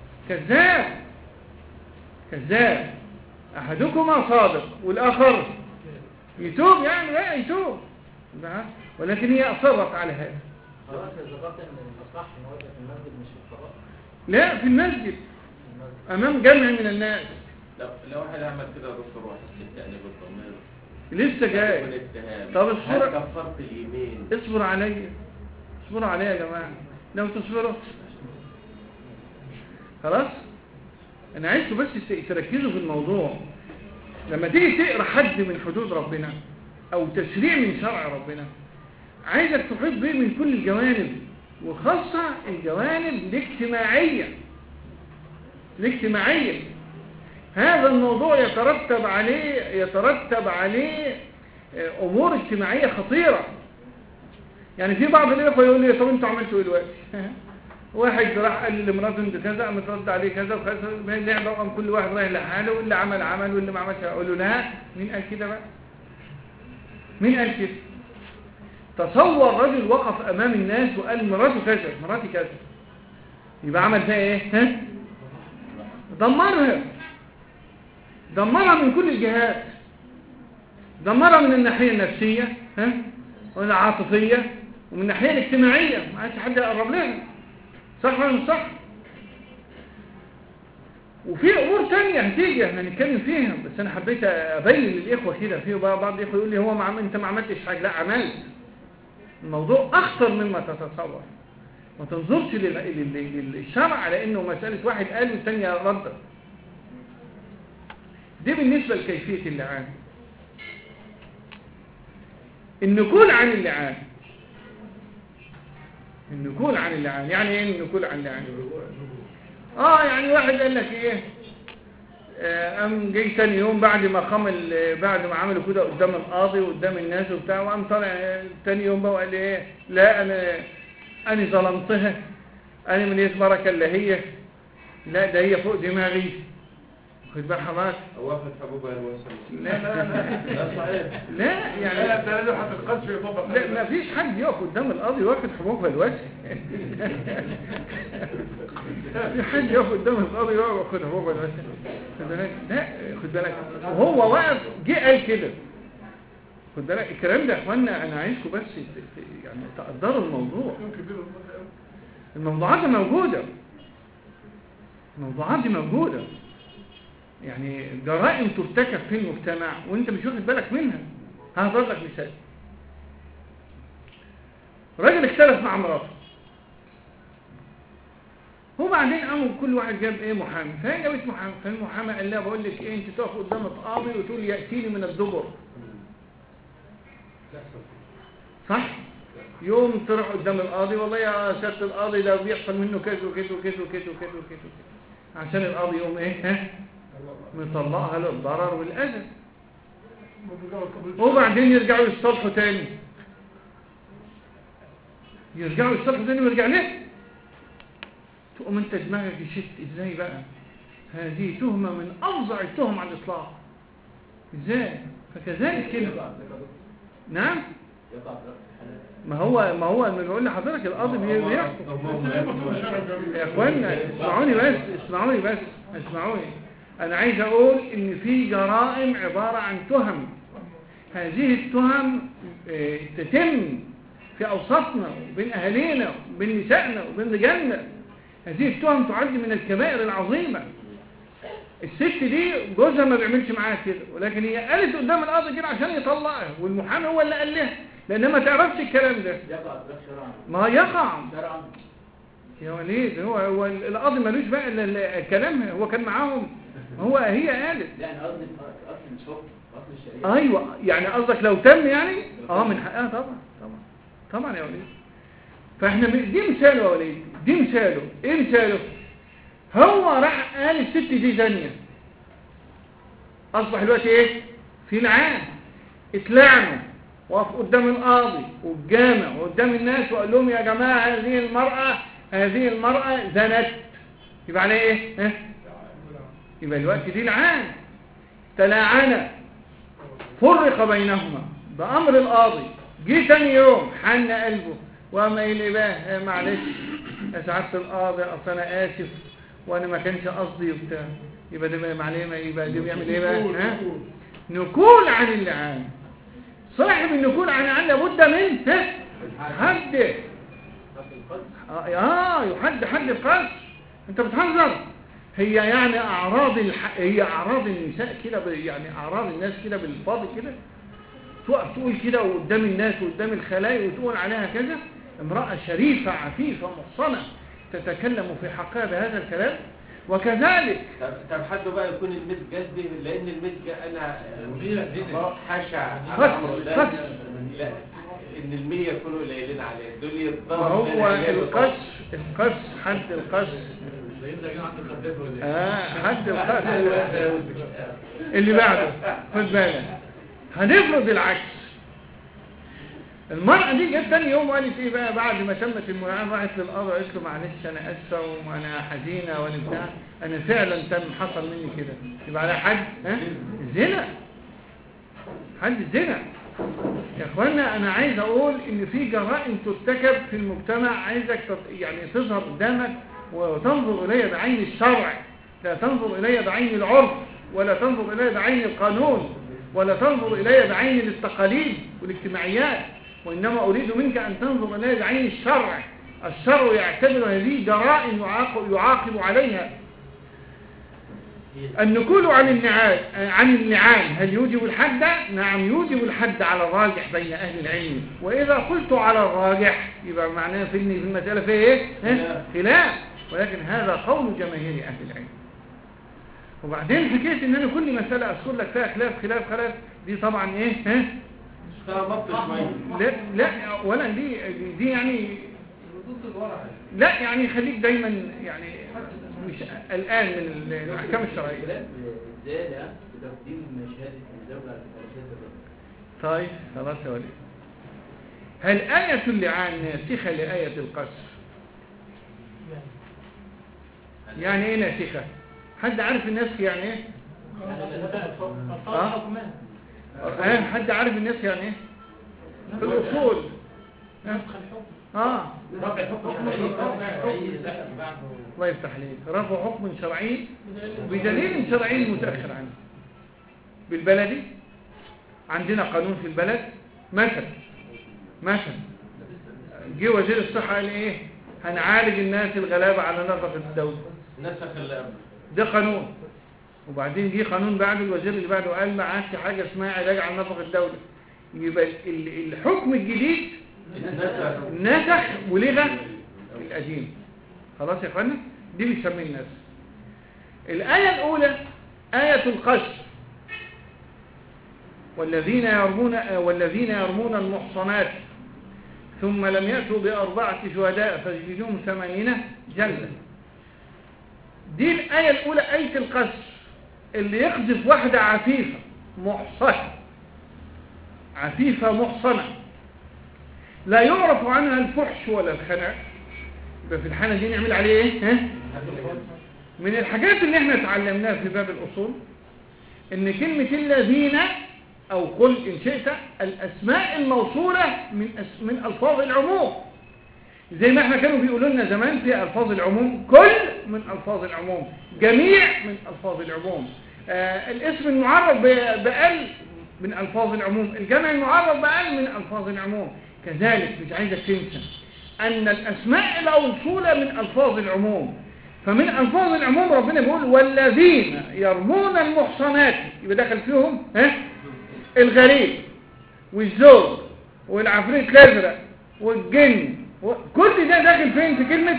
كذاب. أحدكما صادق والآخر يتوب، يعني لا يتوب، ولكن هي أصرت على هذا. ذكرت ان الاصح ان هو في المسجد مش في القضاء. لا، في المسجد امام جمع من الناس. لو واحد عمل كده يا دكتور وحس بتأنيب الضمير لسه جاي. طب اصبر، كفرت اليمين. اصبروا عليا يا جماعه، لو تصبروا خلاص. انا عايزكم بس تركزوا في الموضوع. لما تيجي تقرا حد من حدود ربنا او تشريع من شرع ربنا، عايزك تحيط به من كل الجوانب، وخاصة الجوانب الاجتماعية. هذا الموضوع يترتب عليه أمور اجتماعية خطيرة. يعني في بعض الإخوة يقول لي طب انتوا عملتوا ايه دلوقتي؟ واحد راح قال لمراته انت كذا، قامت رد عليه كذا وكذا، اللعبة وقام كل واحد رايح لحاله، واللي عمل واللي ما عملش. اقول له لا، مين قال كده بقى؟ مين قال كده؟ تصور رجل وقف امام الناس وقال مراتي كذا، يبقى عمل فيها ايه؟ دمرها من كل الجهات، دمرها من الناحيه النفسيه والعاطفيه ومن الناحيه الاجتماعيه. ما عادش حد يقرب لها، صح ولا مش صح؟ وفي امور تانية هتيجي احنا هنتكلم فيها، بس انا حبيت ابين للاخوه كده. في بعض الاخوه يقول لي انت ما عملتش حاجه. لا، عملت. الموضوع أخطر مما تتصور. ما تنظرش للشرع على إنه مسألة واحد قال والثانية رد. دي بالنسبة لكيفية اللعان. النكول عن اللعان. يعني ايه النكول عن اللعان؟ يعني واحد قال لك ايه، قام جاي ثاني يوم بعد ما عملوا كده قدام القاضي وقدام الناس وبتاع، وقام طالع ثاني يوم بقى وقال ايه، لا انا ظلمتها، انا من بركه الا هي، لا ده هي فوق دماغي. خد بال حضرتك، واخد حبوبها الوسم. لا صحيح. لا يعني لا ده لازم حتى القذف يطبق. لا، ما فيش حد يقف قدام القاضي واخد حبوبها الوسم. في حد يقف قدام القاضي واخد حبوبها الوسم؟ لا، خد بالك، وهو واقف جه قال كده. خد بالك الكلام ده يا اخوانا، انا عايزكم بس يعني تقدروا الموضوع. الموضوعات موجوده. يعني جرائم ترتكب في المجتمع وانت مش واخد بالك منها. هضرب لك مثال. راجل اختلف مع مراته، وبعدين قاموا كل واحد جاب ايه محامي، فهي جابت محامي، فالمحامي قال لها بقول لك ايه، انت تقف قدام القاضي وتقول ياتيني من الدبر، صح؟ يوم تروح قدام القاضي، والله يا سياده القاضي ده بيحصل منه كذا وكذا وكذا وكذا وكذا، عشان القاضي يقوم ايه، مطلقها للضرر والاذى. وبعدين يرجعوا يصطلحوا تاني، ويرجع ليه؟ تقوم انت دماغك يشت ازاي بقى؟ هذه تهمة من أفظع التهم على الإطلاق. ازاي؟ فكذلك كده. نعم؟ ما هو اللي بقول لحضرتك القاضي بيحكم. يا اخوانا اسمعوني بس اسمعوني. انا عايز اقول ان في جرائم عبارة عن تهم. هذه التهم تتم في اوساطنا وبين اهالينا وبين نسائنا وبين رجالنا. هذه التهم تعد من الكبائر العظيمة. الست دي جوزها ما بيعملش معاها كده، ولكن هي قالت قدام القاضي كده عشان يطلقها، والمحامي هو اللي قال لها، لأنها ما تعرفش الكلام ده. ما يقع يا وليد. هو القاضي ملوش بقى الا كلامها، هو كان معاهم، هي قالت. يعني قصدي اصل الحكم اصل الشريعه. ايوه يعني قصدك لو تم يعني من حقها طبعا يا وليد. فاحنا دي مثاله يا وليد، دي مثاله. ايه مثاله؟ هو راح قال الست دي زانيه، اصبح دلوقتي ايه؟ في لعان، اتلعنوا، وقف قدام القاضي والجامع وقدام الناس وقال لهم يا جماعه هذه المراه زنت. يبقى عليها ايه؟ يبقى دلوقتي دي لعان، تلاعن، فرق بينهما بامر القاضي. جه ثاني يوم حن قلبه وقام قايل ايه بقى؟ معلش يا سعاده القاضي، اصل انا اسف وانا ما كانش قصدي وبتاع. يبقى ده معلمه، يبقى ده بيعمل ايه بقى؟ نكول عن اللعان. صاحب النكول عن اللعان لابد من حد حد القذف. انت بتهزر. هي يعني هي اعراض النساء كده، يعني اعراض الناس كده بالفاضي كده تقف تقول كده قدام الناس وقدام الخلايق وتقول عليها كذا؟ امرأة شريفة عفيفة محصنة تتكلم في حقها بهذا الكلام. وكذلك طب حد بقى يكون المسجد دي، لان المسجد انا حشع قص لا ان ال100 يكونوا قليلين عليه دول يتضرب. هو القص حد القص حد القص اللي بعده. خد بالك، هنفرض العكس. المرأة دي جت ثاني يوم وقالت ايه بقى بعد ما تمت الملاعنة؟ راحت للقاضي قالت له معلش انا اسفه وانا حزينه وانا بتاع، انا فعلا حصل مني كده. يبقى على حد زنا، حد زنا. يا اخوانا انا عايز اقول ان في جرائم ترتكب في المجتمع، عايزك يعني تظهر قدامك وتنظر اليها بعين الشرع، لا تنظر اليها بعين العرف، ولا تنظر اليها بعين القانون، ولا تنظر اليها بعين التقاليد والاجتماعيات، وإنما أريد منك أن تنظر إليها بعين الشرع. الشرع يعتبر هذه جرائم يعاقب عليها. النكول عن اللعان هل يوجب الحد؟ نعم يوجب الحد على الراجح بين أهل العلم. وإذا قلت على الراجح يبقى معناه في المسألة فيه إيه؟ خلاف، ولكن هذا قول جماهير أهل العلم. وبعدين حكاية إن أنا كل مسألة أذكر لك فيها خلاف دي طبعا إيه؟ لا ولا دي يعني لا يعني خليك دايما يعني مش الآن من الأحكام الشرعية. الزيادة بتقديم شهادة الزوجة على شهادة الرجل. طيب خلاص يا وليد. هل آية اللعان ناسخة لآية القذف؟ يعني ايه ناسخة؟ حد عارف النسخ يعني ايه؟ حد عارف النسخ يعني ايه؟ في الأصول نسخ الحكم. رفع حكم الله يفتح عليك. رفع حكم شرعي بدليل شرعي متأخر عنه. بالبلدي عندنا قانون في البلد مثلا جه وزير الصحة قال ايه؟ هنعالج الناس الغلابة على نفقة الدولة. نسخ اللي قبل ده قانون. وبعدين جه قانون بعد الوزير اللي بعده قال ما عادش حاجة اسمها علاج على نفقة الدولة. يبقى الحكم الجديد نسخ ولغى القديم. خلاص يا اخوانا؟ دي بيسميه الناس. الآية الأولى آية القذف. والذين يرمون المحصنات ثم لم يأتوا بأربعة شهداء فاجلدوهم 80 جلدة. دي الآية الأولى آية القذف، اللي يقذف واحدة عفيفة محصنة لا يعرف عنها الفحش ولا الخناء، يبقى في الحالة دي نعمل عليه ايه؟ ها؟ من الحاجات اللي احنا اتعلمناها في باب الأصول ان كلمة الذين او قل ان شئت الاسماء الموصولة من الفاظ العموم، زي ما احنا كانوا بيقولوا لنا زمان في الفاظ العموم كل من الفاظ العموم، جميع من الفاظ العموم، الاسم المعرب بأقل من الفاظ العموم، الجمع المعرب بأقل من الفاظ العموم. كذلك مش عايزك تنسى ان الاسماء الموصولة من الفاظ العموم، فمن الفاظ العموم ربنا بيقول والذين يرمون المحصنات، يبقى دخل فيهم الغريب والزوج والعفريت الازرق والجن، كل ده داخل فين في كلمة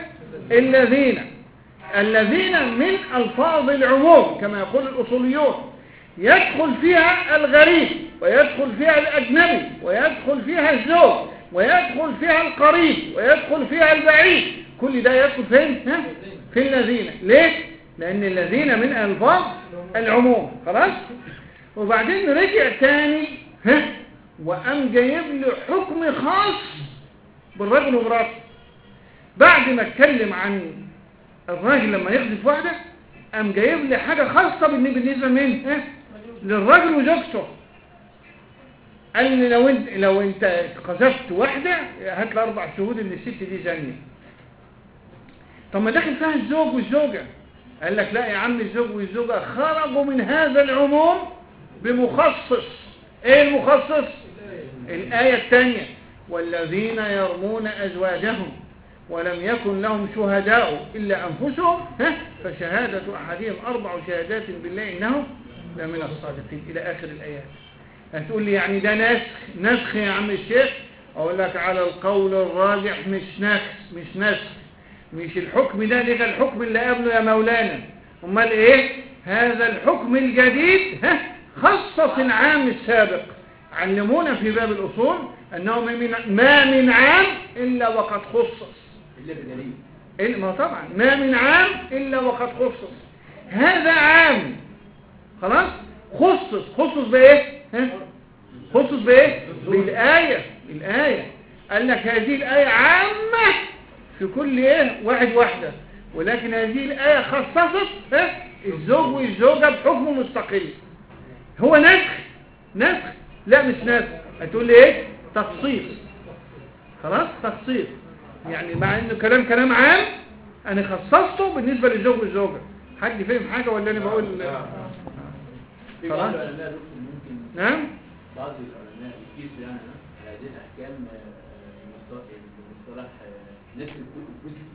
الذين من الفاظ العموم كما يقول الاصوليون، يدخل فيها الغريب ويدخل فيها الاجنبي ويدخل فيها الزوج ويدخل فيها القريب ويدخل فيها البعيد، كل ده يدخل فين في الذين. ليه؟ لان الذين من الفاظ العموم. خلاص. وبعدين رجع تاني وقام جايب له حكم خاص بالرجل ومراته، بعد ما اتكلم عن الراجل لما يخذف واحده قام جايب لي حاجه خاصه بالنسبه من للراجل وزوجته. قال لي لو انت قذفت واحده هات لي 4 شهود ان الست دي زانيه. طب ما داخل فيها الزوج والزوجه، قال لك لا يا عم، الزوج والزوجه خرجوا من هذا العموم بمخصص. ايه المخصص؟ الايه الثانيه والذين يرمون ازواجهم ولم يكن لهم شهداء الا انفسهم فشهاده احدهم 4 شهادات بالله انه لمن الصادقين الى اخر الايات. هتقول لي يعني ده نسخ يا عم الشيخ؟ اقول لك على القول الراجح مش نسخ، مش الحكم ده الحكم اللي قبله يا مولانا. امال ايه؟ هذا الحكم الجديد خصص العام السابق. علمونا في باب الاصول انه ما من عام الا وقد خصص، الا بدليل. ما طبعا ما من عام الا وقد خصص. هذا عام خلاص، خصص بايه؟ خصص بايه؟ بالايه. قال لك هذه الايه عامه في كل واحده، ولكن هذه الايه خصصت الزوج والزوجه بحكم مستقل. هو نسخ؟ لا مش نسخ. هتقول لي ايه؟ تخصيص. خلاص، تخصيص يعني مع انه كلام عام انا خصصته بالنسبه للزوج والزوجه. حد فهم حاجه ولا انا بقول في بعض العلماء ممكن نعم بعض العلماء يقيسوا يعني هذه الاحكام بمصطلح نسخ الجزء.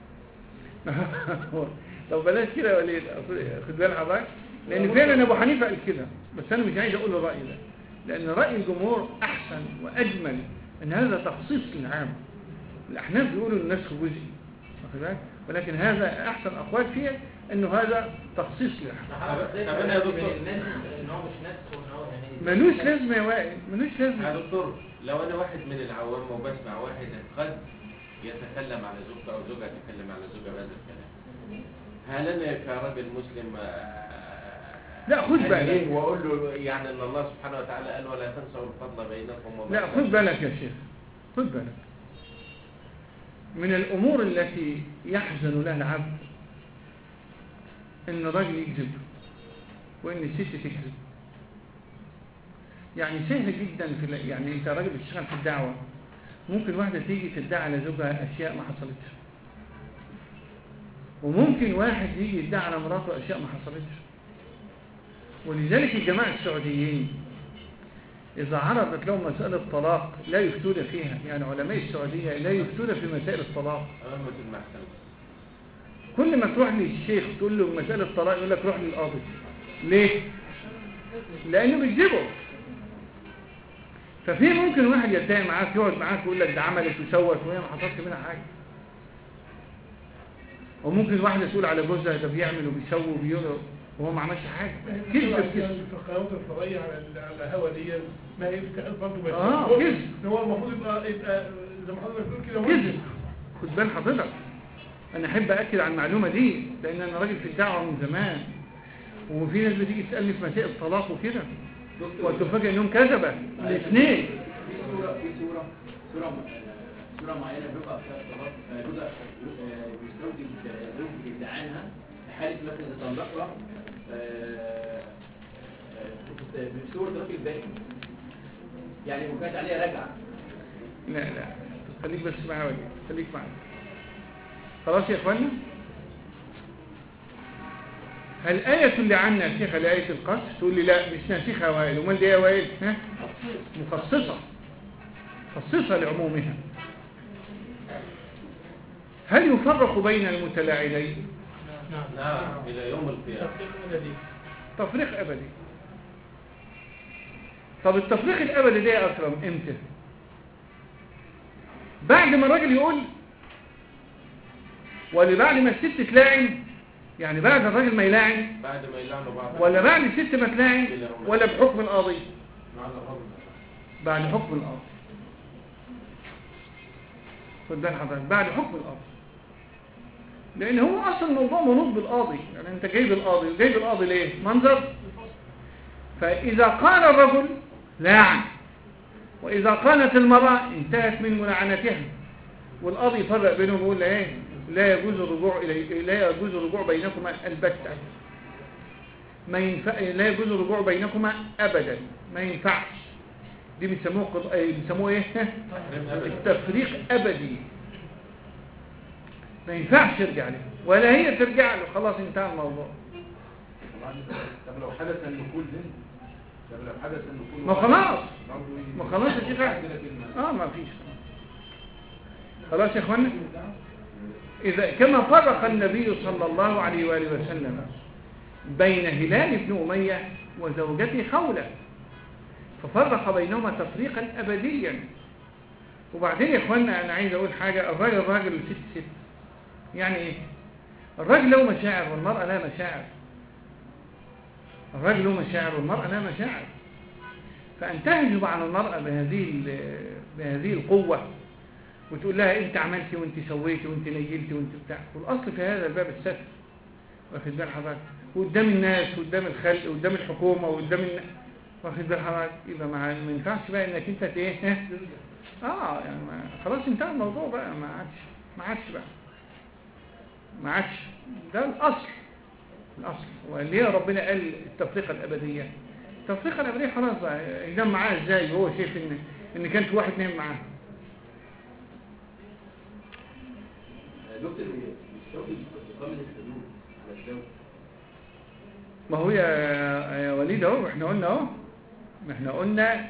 طب بلاش كده يا وليد، خد بالك حضرتك، لان فعلا ابو حنيفه قال كده، بس انا مش عايز اقول الراي ده، لان راي الجمهور احسن واجمل ان هذا تخصيص للعام. الاحناف بيقولوا النسخ جزئي، واخد بالك، ولكن هذا احسن اقوال فيها انه هذا تخصيص للعام. طب انا يا دكتور ان هو مش نسخ وان هو يعني ملوش لازمه يا وائل، ملوش لازمه يا دكتور. لو انا واحد من العوام وبسمع واحد قد يتكلم على زوجته او زوجها تتكلم على زوجها بهذا الكلام، هل انا كراجل مسلم لا خد بالك واقول له يعني ان الله سبحانه وتعالى قال ولا تنسوا الفضل بينكم؟ لا خد بالك يا شيخ، خد بالك، من الامور التي يحزن لها العبد ان الراجل يكذب وان الست تكذب. يعني سهل جدا يعني انت راجل بتشتغل في الدعوه، ممكن واحده تيجي تدعي على زوجها اشياء ما حصلتش، وممكن واحد يجي يدعي على مراته اشياء ما حصلتش. ولذلك الجماعه السعوديين اذا عرضت لهم مساله طلاق لا يفتون فيها، يعني علماء السعوديه لا يفتون في مسائل الطلاق. كل ما تروح للشيخ تقول له مساله الطلاق يقول لك روح للقاضي. ليه؟ لانه بيكذبوا. ففي ممكن واحد يتهم معاك يقعد معاك يقول لك ده عملت وسوت وهي ما حصلش منها حاجه، وممكن واحده تقول على جوزها ده بيعمل وبيسوي وبيقول وهو ما عملش حاجه. كذب في القنوات الفضائيه على الهوا دي ما هي برضه كذب. هو المفروض يبقى زي ما حضرتك بتقول كده كذب. خد بال حضرتك، انا احب اكد على المعلومه دي لان انا راجل في الدعوه من زمان، وفي ناس بتيجي تسالني في مسائل الطلاق وكده وتفاجئ انهم كذبه الاثنين. في صوره صورة معينة بيقع فيها الطلاق بيستوجب زوج لعنها في حالة مثلا إذا طلقها بصورة طلاق الباقي يعني وكانت عليها رجعة. لا خليك بس معايا وجه، خليك معايا. خلاص يا اخوانا، هل آية اللعان ناسخة لآية القصر؟ تقول لي لا مش ناسخة يا وائل. امال دي يا وائل؟ ها؟ مخصصة لعمومها. هل يفرق بين المتلاعنين؟ نعم إلى يوم القيامة. تفريق أبدي. طب التفريق الأبدي ده يا أكرم إمتى؟ بعد ما الراجل يقول، ولا بعد ما الست تلاعن؟ يعني بعد الراجل ما يلاعن، بعد ما يلعنوا بعض، ولا بعد الست ما تلاعن، ولا بحكم القاضي؟ بعد حكم القاضي. خد بال حضرتك، بعد حكم القاضي، لان هو اصلا الموضوع منوط بالقاضي. يعني انت جايب القاضي ليه؟ منظر. فاذا قال الرجل لاعن، واذا قالت المراه انتهت من ملاعنتها، والقاضي يفرق بينهم ويقول ايه؟ لا يجوز الرجوع بينكما البتة. لا يجوز الرجوع بينكما ابدا، ما ينفعش. دي بيسموه ايه؟ التفريق ابدي. ما ينفعش يرجع له ولا هي ترجع له، خلاص انتهى الموضوع. طب لو حدث النقول ما خلاص يا شيخ. ما فيش. خلاص يا اخوانا، اذا كما فرق النبي صلى الله عليه واله وسلم بين هلال بن اميه وزوجته خوله، ففرق بينهما تفريقا ابديا. وبعدين يا اخوانا انا عايز اقول حاجه، الراجل راجل والست ست. يعني ايه؟ الراجل له مشاعر والمراه لها مشاعر. الراجل له مشاعر والمراه لها مشاعر. فان تهجم على المراه بهذه القوه وتقول لها انت عملتي وانت سويتي وانت نيلتي وانت بتاع، والاصل في هذا الباب الستر. واخد بال حضرتك؟ قدام الناس وقدام الخلق وقدام الحكومه وقدام واخد بال حضرتك؟ يبقى ما ينفعش بقى انك انت ايه؟ يعني خلاص انتهى الموضوع بقى. ما عادش ده الاصل. وليه ربنا قال التفرقه الابديه؟ التفرقه الابديه خلاص بقى ينام معاه ازاي وهو شايف ان كان في واحد نايم معاه؟ دكتور بيستوجب إقامة الحدود على الزوج. ما هو يا وليد اهو احنا قلنا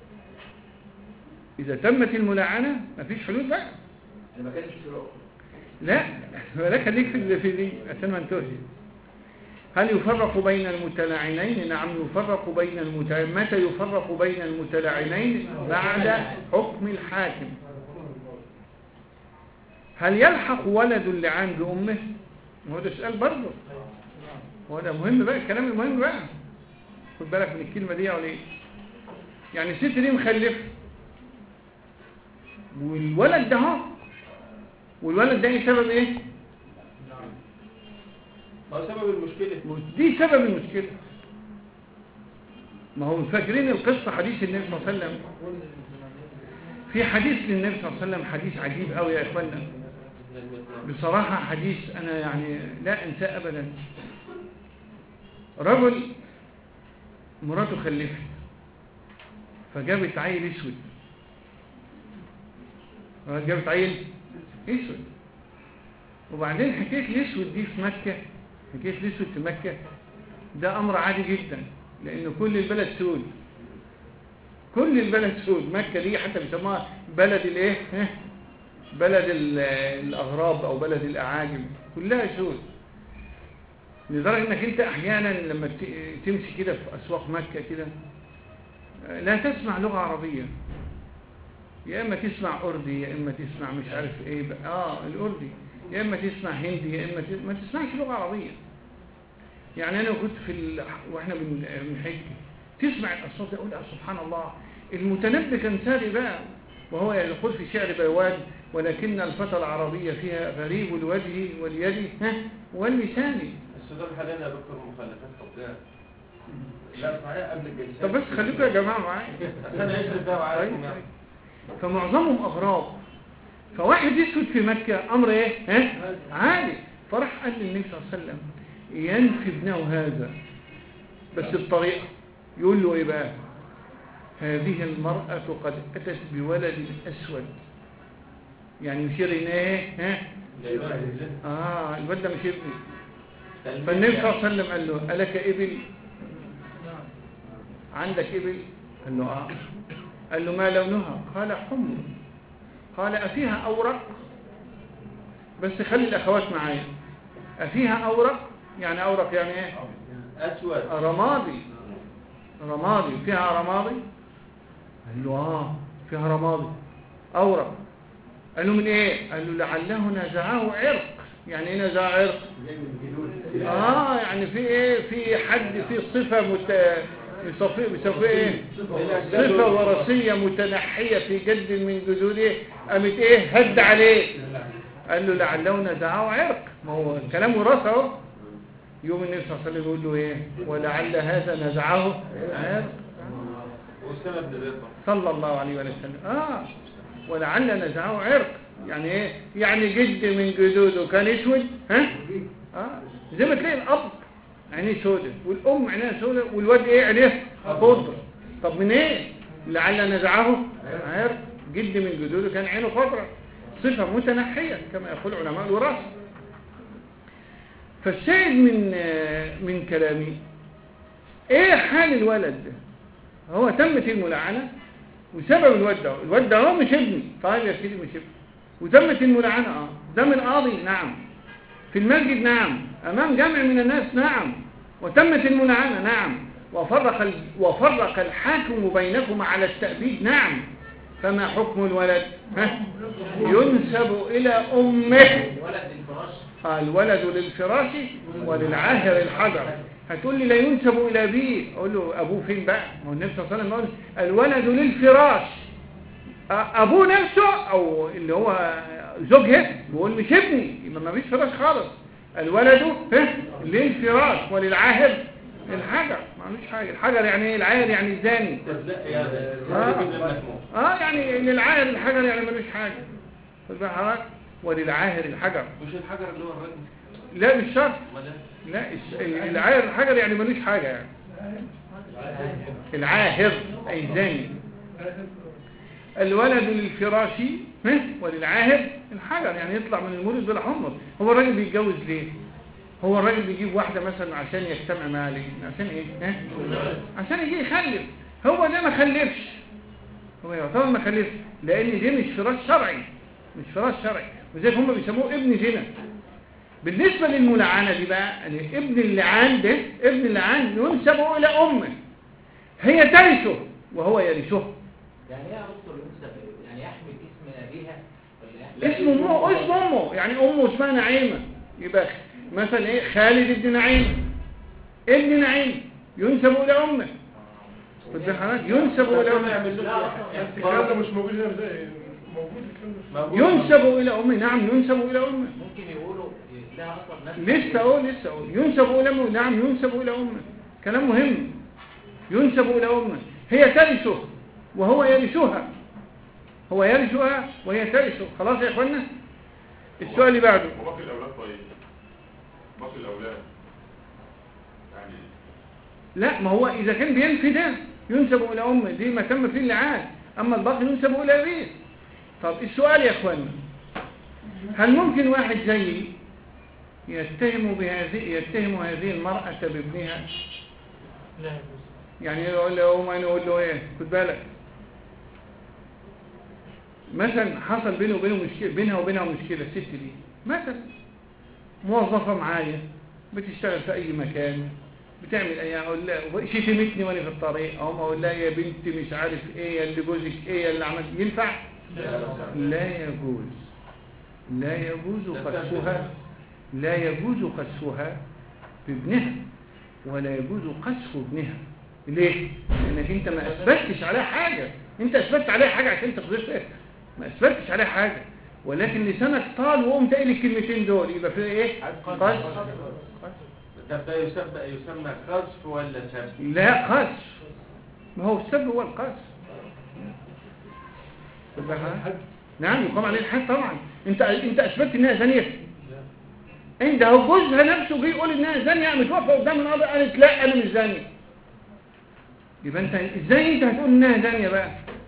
اذا تمت الملاعنه مفيش حدود بقى. انا ما كانش في شروط. لا خليك في دي عشان ما انتهش. هل يفرق بين المتلاعنين؟ نعم يفرق متى يفرق بين المتلاعنين؟ بعد حكم الحاكم. هل يلحق ولد اللعان بأمه؟ هو ده سؤال برضه. هو ده مهم بقى، الكلام المهم بقى. خد بالك من الكلمة دي ولا ايه؟ يعني الست دي مخلفة والولد ده والولد ده ايه سبب ايه؟ ما هو سبب المشكلة. دي سبب المشكلة. ما هو فاكرين القصة حديث النبي صلى الله عليه وسلم؟ في حديث للنبي صلى الله عليه وسلم حديث عجيب قوي يا اخوانا. بصراحة حديث انا يعني لا انساه ابدا. رجل مراته خلفت فجابت عيل اسود. جابت عيل اسود. وبعدين حكاية الاسود دي في مكة، حكاية الاسود في مكة ده امر عادي جدا، لان كل البلد سود. كل البلد سود. مكة دي حتى بيسموها بلد الايه؟ بلد الاغراب او بلد الاعاجم، كلها سود. لدرجة انك انت احيانا لما تمشي كده في اسواق مكة كده لا تسمع لغة عربية، يا اما تسمع اردي يا اما تسمع مش عارف ايه بقى الاردي، يا اما تسمع هندي يا اما ما تسمعش لغة عربية. يعني انا كنت واحنا بنحج تسمع الاصوات يقول سبحان الله. المتنبي كان ساري بقى وهو يقول في شعر بيواد: ولكن الفتى العربية فيها غريب الوجه واليد واللسان. السودان حاليا يا دكتور مخلفات حجاج. لا صحيح قبل الجنسية. طب بس خليكم يا جماعة معايا عشان نعيش بقى وعارفهم يعني. فمعظمهم أغراب. فواحد يسود في مكة أمر إيه؟ عادي. فراح قال للنبي صلى الله عليه وسلم ينفي ابنه هذا بس بطريقة. يقول له إيه بقى؟ هذه المرأة قد أتت بولد أسود، يعني يشير إن إيه؟ الولد ده مش ابني. فالنبي صلى الله عليه وسلم قال له ألك إبل؟ عندك إبل؟ قال له قال له ما لونها؟ قال حمر. قال أفيها أورق؟ بس خلي الأخوات معايا. أفيها أورق؟ يعني أورق يعني إيه؟ أسود. رمادي. رمادي. فيها رمادي؟ قال له فيها رمادي أورق. قال له من إيه؟ قال له لعله نزعه عرق. يعني إيه نزع عرق؟ يعني في إيه؟ في حد في صفة بيسموها ايه؟ صفة وراثية متنحية في جد من جدوده، قامت ايه؟ هد عليه. قال له لعله نزعه عرق. ما هو الكلام وراثة اهو. يوم النبي صلى الله عليه وسلم يقول له ايه؟ ولعل هذا نزعه عرق. والسبب ده صلى الله عليه وسلم. ولعل نزعه عرق. يعني ايه؟ يعني جد من جدوده كان اسود. زي ما تلاقي الاب عينيه سودة والام عينيها سودة والواد ايه عينيه خضر. طب من ايه؟ لعل نزعه عرق. جد من جدوده كان عينه خضراء، صفة متنحية كما يقول علماء الوراثة. فالشاهد من كلامي ايه حال الولد ده؟ هو تمت الملعنة وسبب الواد ده هو مش ابني. طيب يا سيدي مش ابني وتمت الملعنة. ده من قاضي نعم، في المسجد نعم، امام جمع من الناس نعم، وتمت الملعنة نعم، وفرق الحاكم بينكما على التأبيد نعم. فما حكم الولد؟ ينسب إلى أمه. الولد للفراش وللعاهر الحجر. هتقول لي لا ينسب إلى أبيه. أقول له أبوه فين بقى؟ ما هو النبي صلى الله عليه وسلم قال الولد للفراش. أبوه نفسه أو اللي هو زوجها بيقول مش ابني، يبقى ما فيش فراش خالص. الولد للفراش وللعاهر الحجر. ما فيش حاجة. الحجر يعني ايه؟ العاهر يعني الزاني. يعني للعاهر الحجر يعني ملوش حاجة. خد حضرتك. وللعاهر الحجر. مش الحجر اللي هو الرجل؟ لا مش شرط. لا العاهر الحجر يعني ملوش حاجة يعني. العاهر أي زاني. الولد للفراش وللعاهر الحجر، يعني يطلع من المولد بلا حمر. هو الراجل بيتجوز ليه؟ هو الراجل بيجيب واحدة مثلا عشان يجتمع معها ليه؟ عشان ايه؟ عشان يجي يخلف. هو ده ما خلفش. هو يعتبر ما خلفش لان دي مش فراش شرعي. مش فراش شرعي، وزيك هم بيسموه ابن زنا. بالنسبة للملعنة دي بقى، يعني ابن اللعان ده، ابن اللعان ينسب الى امه. هي ترثه وهو يرثه. يعني ايه يا دكتور ينسب؟ يعني يحمل اسم ابيها ولا اسم امه. يعني امه اسمها نعيمة، يبقى مثلا ايه؟ خالد بن نعيم ابن نعيم ينسب الى امه. ينسب الى امه. الكلام ده مش موجود هنا ازاي؟ موجود. ينسب الى امه. نعم ينسب الى امه. ممكن يقولوا لها اصلا نفس لسه اقول ينسب الى امه. نعم ينسب الى امه. كلام مهم. ينسب الى امه. هي ترثه وهو يرثها. هو يرثها وهي ترثه. خلاص يا اخوانا. السؤال اللي بعده. وباقي الاولاد طيب؟ باقي الاولاد يعني لا، ما هو اذا كان بينفي ده ينسب الى امه، دي ما تم فيه اللعان. اما الباقي ينسب الى ابيه. طب السؤال يا اخوانا، هل ممكن واحد زيي يتهم هذه المرأة بابنها؟ لا يجوز. يعني يقول له ايه؟ خد بالك مثلا حصل بينه وبينه مشكله، بينها مشكله. الست دي مثلا موظفه معايا بتشتغل في اي مكان، بتعمل اي، اقول لها شتمتني وانا في الطريق، اقول لها يا بنتي مش عارف ايه اللي جوزك ايه اللي عمل. ينفع؟ لا يجوز. لا يجوز قذفها. لا يجوز قذفها بابنها ولا يجوز قذف ابنها. ليه؟ لانك انت ما اثبتش عليها حاجه. انت اثبتت عليها حاجه عشان تقذفها؟ ما اثبتش عليها حاجه، ولكن لسانك طال وقمت قايل الكلمتين دول، يبقى في ايه؟ قذف. طب ده يسمى قذف ولا سب؟ لا قذف. ما هو السب هو القذف. نعم يقام عليه الحد طبعا. انت اثبتت انها زانيه. انت هو جوزها نفسه بيقول انها زانيه، قامت واقفه قدام القاضي قالت لا انا مش زانيه. يبقى انت ازاي انت هتقول انها زانيه بقى؟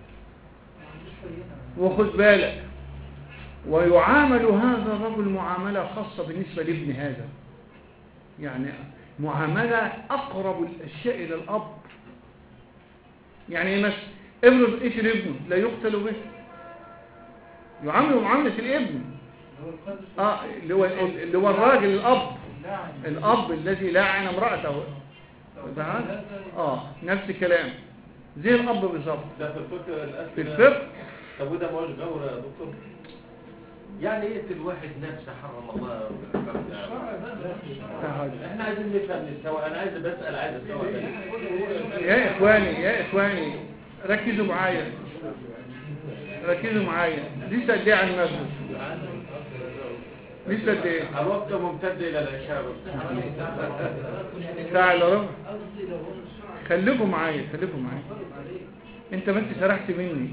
وخد بالك، ويعامل هذا الرجل معامله خاصه بالنسبه لابن هذا، يعني معامله اقرب الاشياء الى الاب. يعني مثلا افرض ايش ابنه لا يقتل به، يعامله معامله الابن. اللي هو الراجل الاب الذي لاعن امراته. نفس الكلام زي الاب بالظبط. ده في الفقه الاساسي في الفقه. طب وده ما هوش جور يا دكتور؟ يعني يقتل واحد نفسه حرم الله. احنا عايزين نفهم نستوعب. انا عايز استوعب. يا اخواني ركزوا معايا. لسه قد ايه عن المسجد؟ لسه قد ايه؟ الوقت ممتد الى العشاء. ساعة الا ربع. خليكم معايا. انت بس سرحت مني.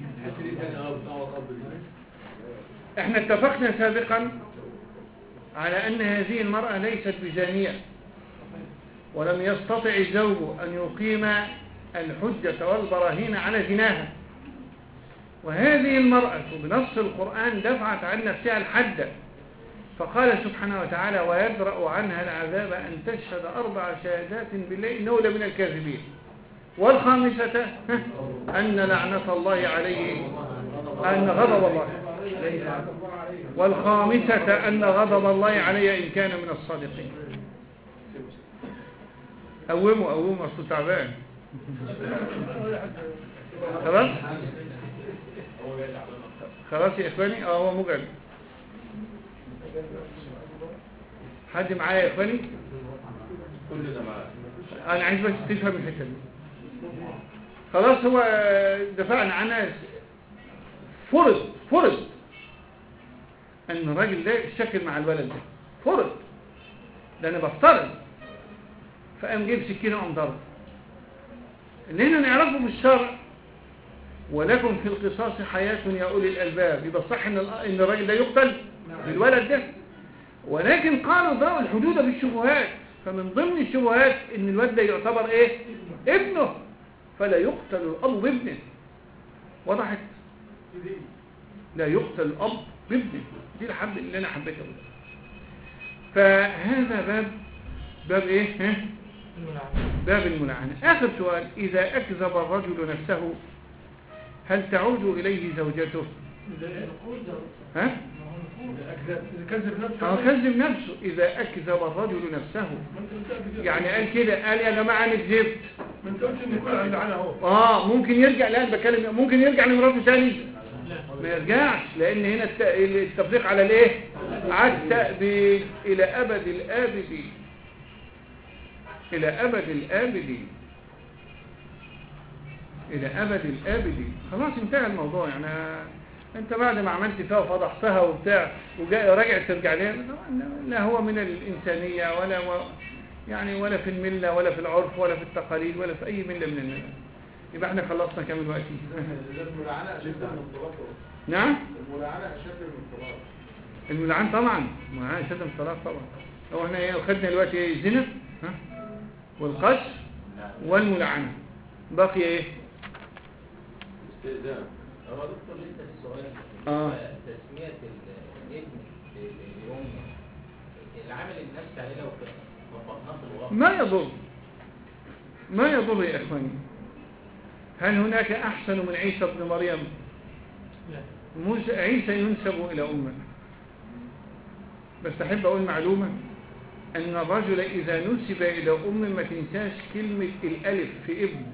احنا اتفقنا سابقا على ان هذه المرأة ليست بزانية، ولم يستطع الزوج ان يقيم الحجة والبراهين على زناها، وهذه المرأة بنص القرآن دفعت عن نفسها الحد، فقال سبحانه وتعالى ويدرأ عنها العذاب أن تشهد 4 شهادات بالله إنه لمن الكاذبين، والخامسة أن لعنة الله عليه، أن غضب الله، والخامسة أن غضب الله عليه إن كان من الصادقين. قوموا أصل تعبان. خلاص يا إخواني. هو مجرد. حد معايا يا إخواني؟ كلنا معاك. أنا عايز بس تفهم الحتة دي. خلاص هو دفعنا عنها. فرض أن الراجل ده اشتكل مع الولد ده، فرض، ده أنا بفترض. فقام جيب سكينة وقام ضرب. اللي هنا نعرفه في الشرع ولكم في القصاص حياة يا أولي الألباب. يبقى صح إن الراجل ده يقتل بالولد ده، ولكن قالوا ضرب الحدود بالشبهات، فمن ضمن الشبهات إن الولد ده يعتبر إيه؟ ابنه، فلا يقتل الأب بابنه. وضحت؟ لا يقتل الأب بابنه. دي الحب اللي أنا حبيت أقولها. فهذا باب إيه؟ باب الملعنة. آخر سؤال: إذا أكذب الرجل نفسه هل تعود إليه زوجته؟ ها؟ كذب نفسه. إذا أكذب الرجل نفسه يعني قال كده، قال يا جماعة أنا كذبت. ممكن يرجع. لا أنا بكلم ممكن يرجع لمراته ثاني؟ ما يرجعش، لأن هنا التفريق على الإيه؟ على التأبيد إلى أبد الآبدين. إلى أبد الآبدين. إلى أبد الآبدين. خلاص انتهى الموضوع. يعني أنت بعد ما عملت فيها وفضحتها وبتاع وجاء راجع ترجع لها، لا هو من الإنسانية ولا في الملة ولا في العرف ولا في التقاليد ولا في أي ملة من الملل. يبقى احنا خلصنا كام الوقت؟ الملعنة أشد من الطلاق. نعم؟ الملعنة أشد من الطلاق. الملعن طبعا. الملعنة أشد من الطلاق طبعا. هو احنا خدنا دلوقتي ايه؟ الزنا والقذف والملعنة. باقي ايه؟ استئذان. هو دكتور لسه في سؤال. تسمية الابن بأمه العامل النفسي عليه لو طبقناه في الواقع ما يضر يا اخواني. هل هناك احسن من عيسى ابن مريم؟ عيسى ينسب الى امه. بس احب اقول معلومة ان الرجل اذا نسب الى امه ما تنساش كلمة الالف في ابن.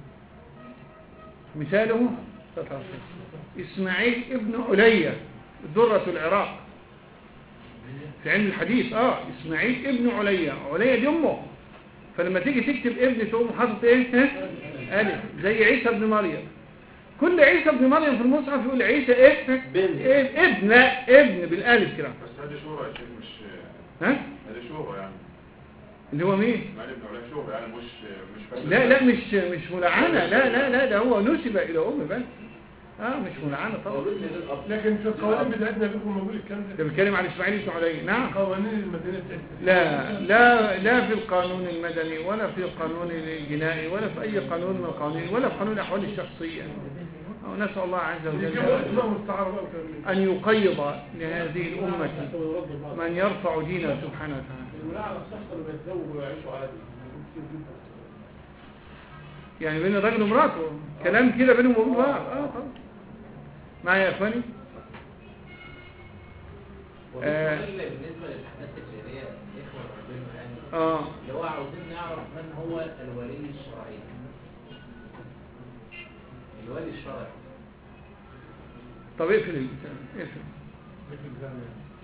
مثاله اسماعيل ابن عليا ذرة العراق في علم الحديث. اسماعيل ابن عليا دي امه. فلما تيجي تكتب ابن تقوم حاطط ايه؟ الف. زي عيسى ابن مريم. كل عيسى ابن مريم في المصحف يقول عيسى ايه؟ ابن بالالف كده. بس هذه شهرة يا شيخ، مش هذه شهرة يعني. اللي هو مين؟ اسماعيل ابن عليا شهرة يعني، مش لا مش ملعنة. لا ده هو نسب الى امه بس. مش ملعنة طبعا. مولود من الأب. لكن في القوانين بتاعتنا بيكون موجود الكلام ده بيتكلم عن إسماعيل السعودية. نعم. قوانين المدينة بتاعتنا لا في القانون المدني ولا في القانون الجنائي ولا في أي قانون من القوانين ولا في قانون الأحوال الشخصية. ونسأل الله عز وجل أن يقيض لهذه الأمة من يرفع دينه سبحانه وتعالى. يعني بين الرجل ومراته كلام كده بينهم وبين بعض. خلاص معايا يا اخواني. بالنسبه للاحداث الجاريه الاخوه ربنا يعني اللي هو عاوزين نعرف من هو الولي الشرعي. الولي الشرعي. طب اقفل.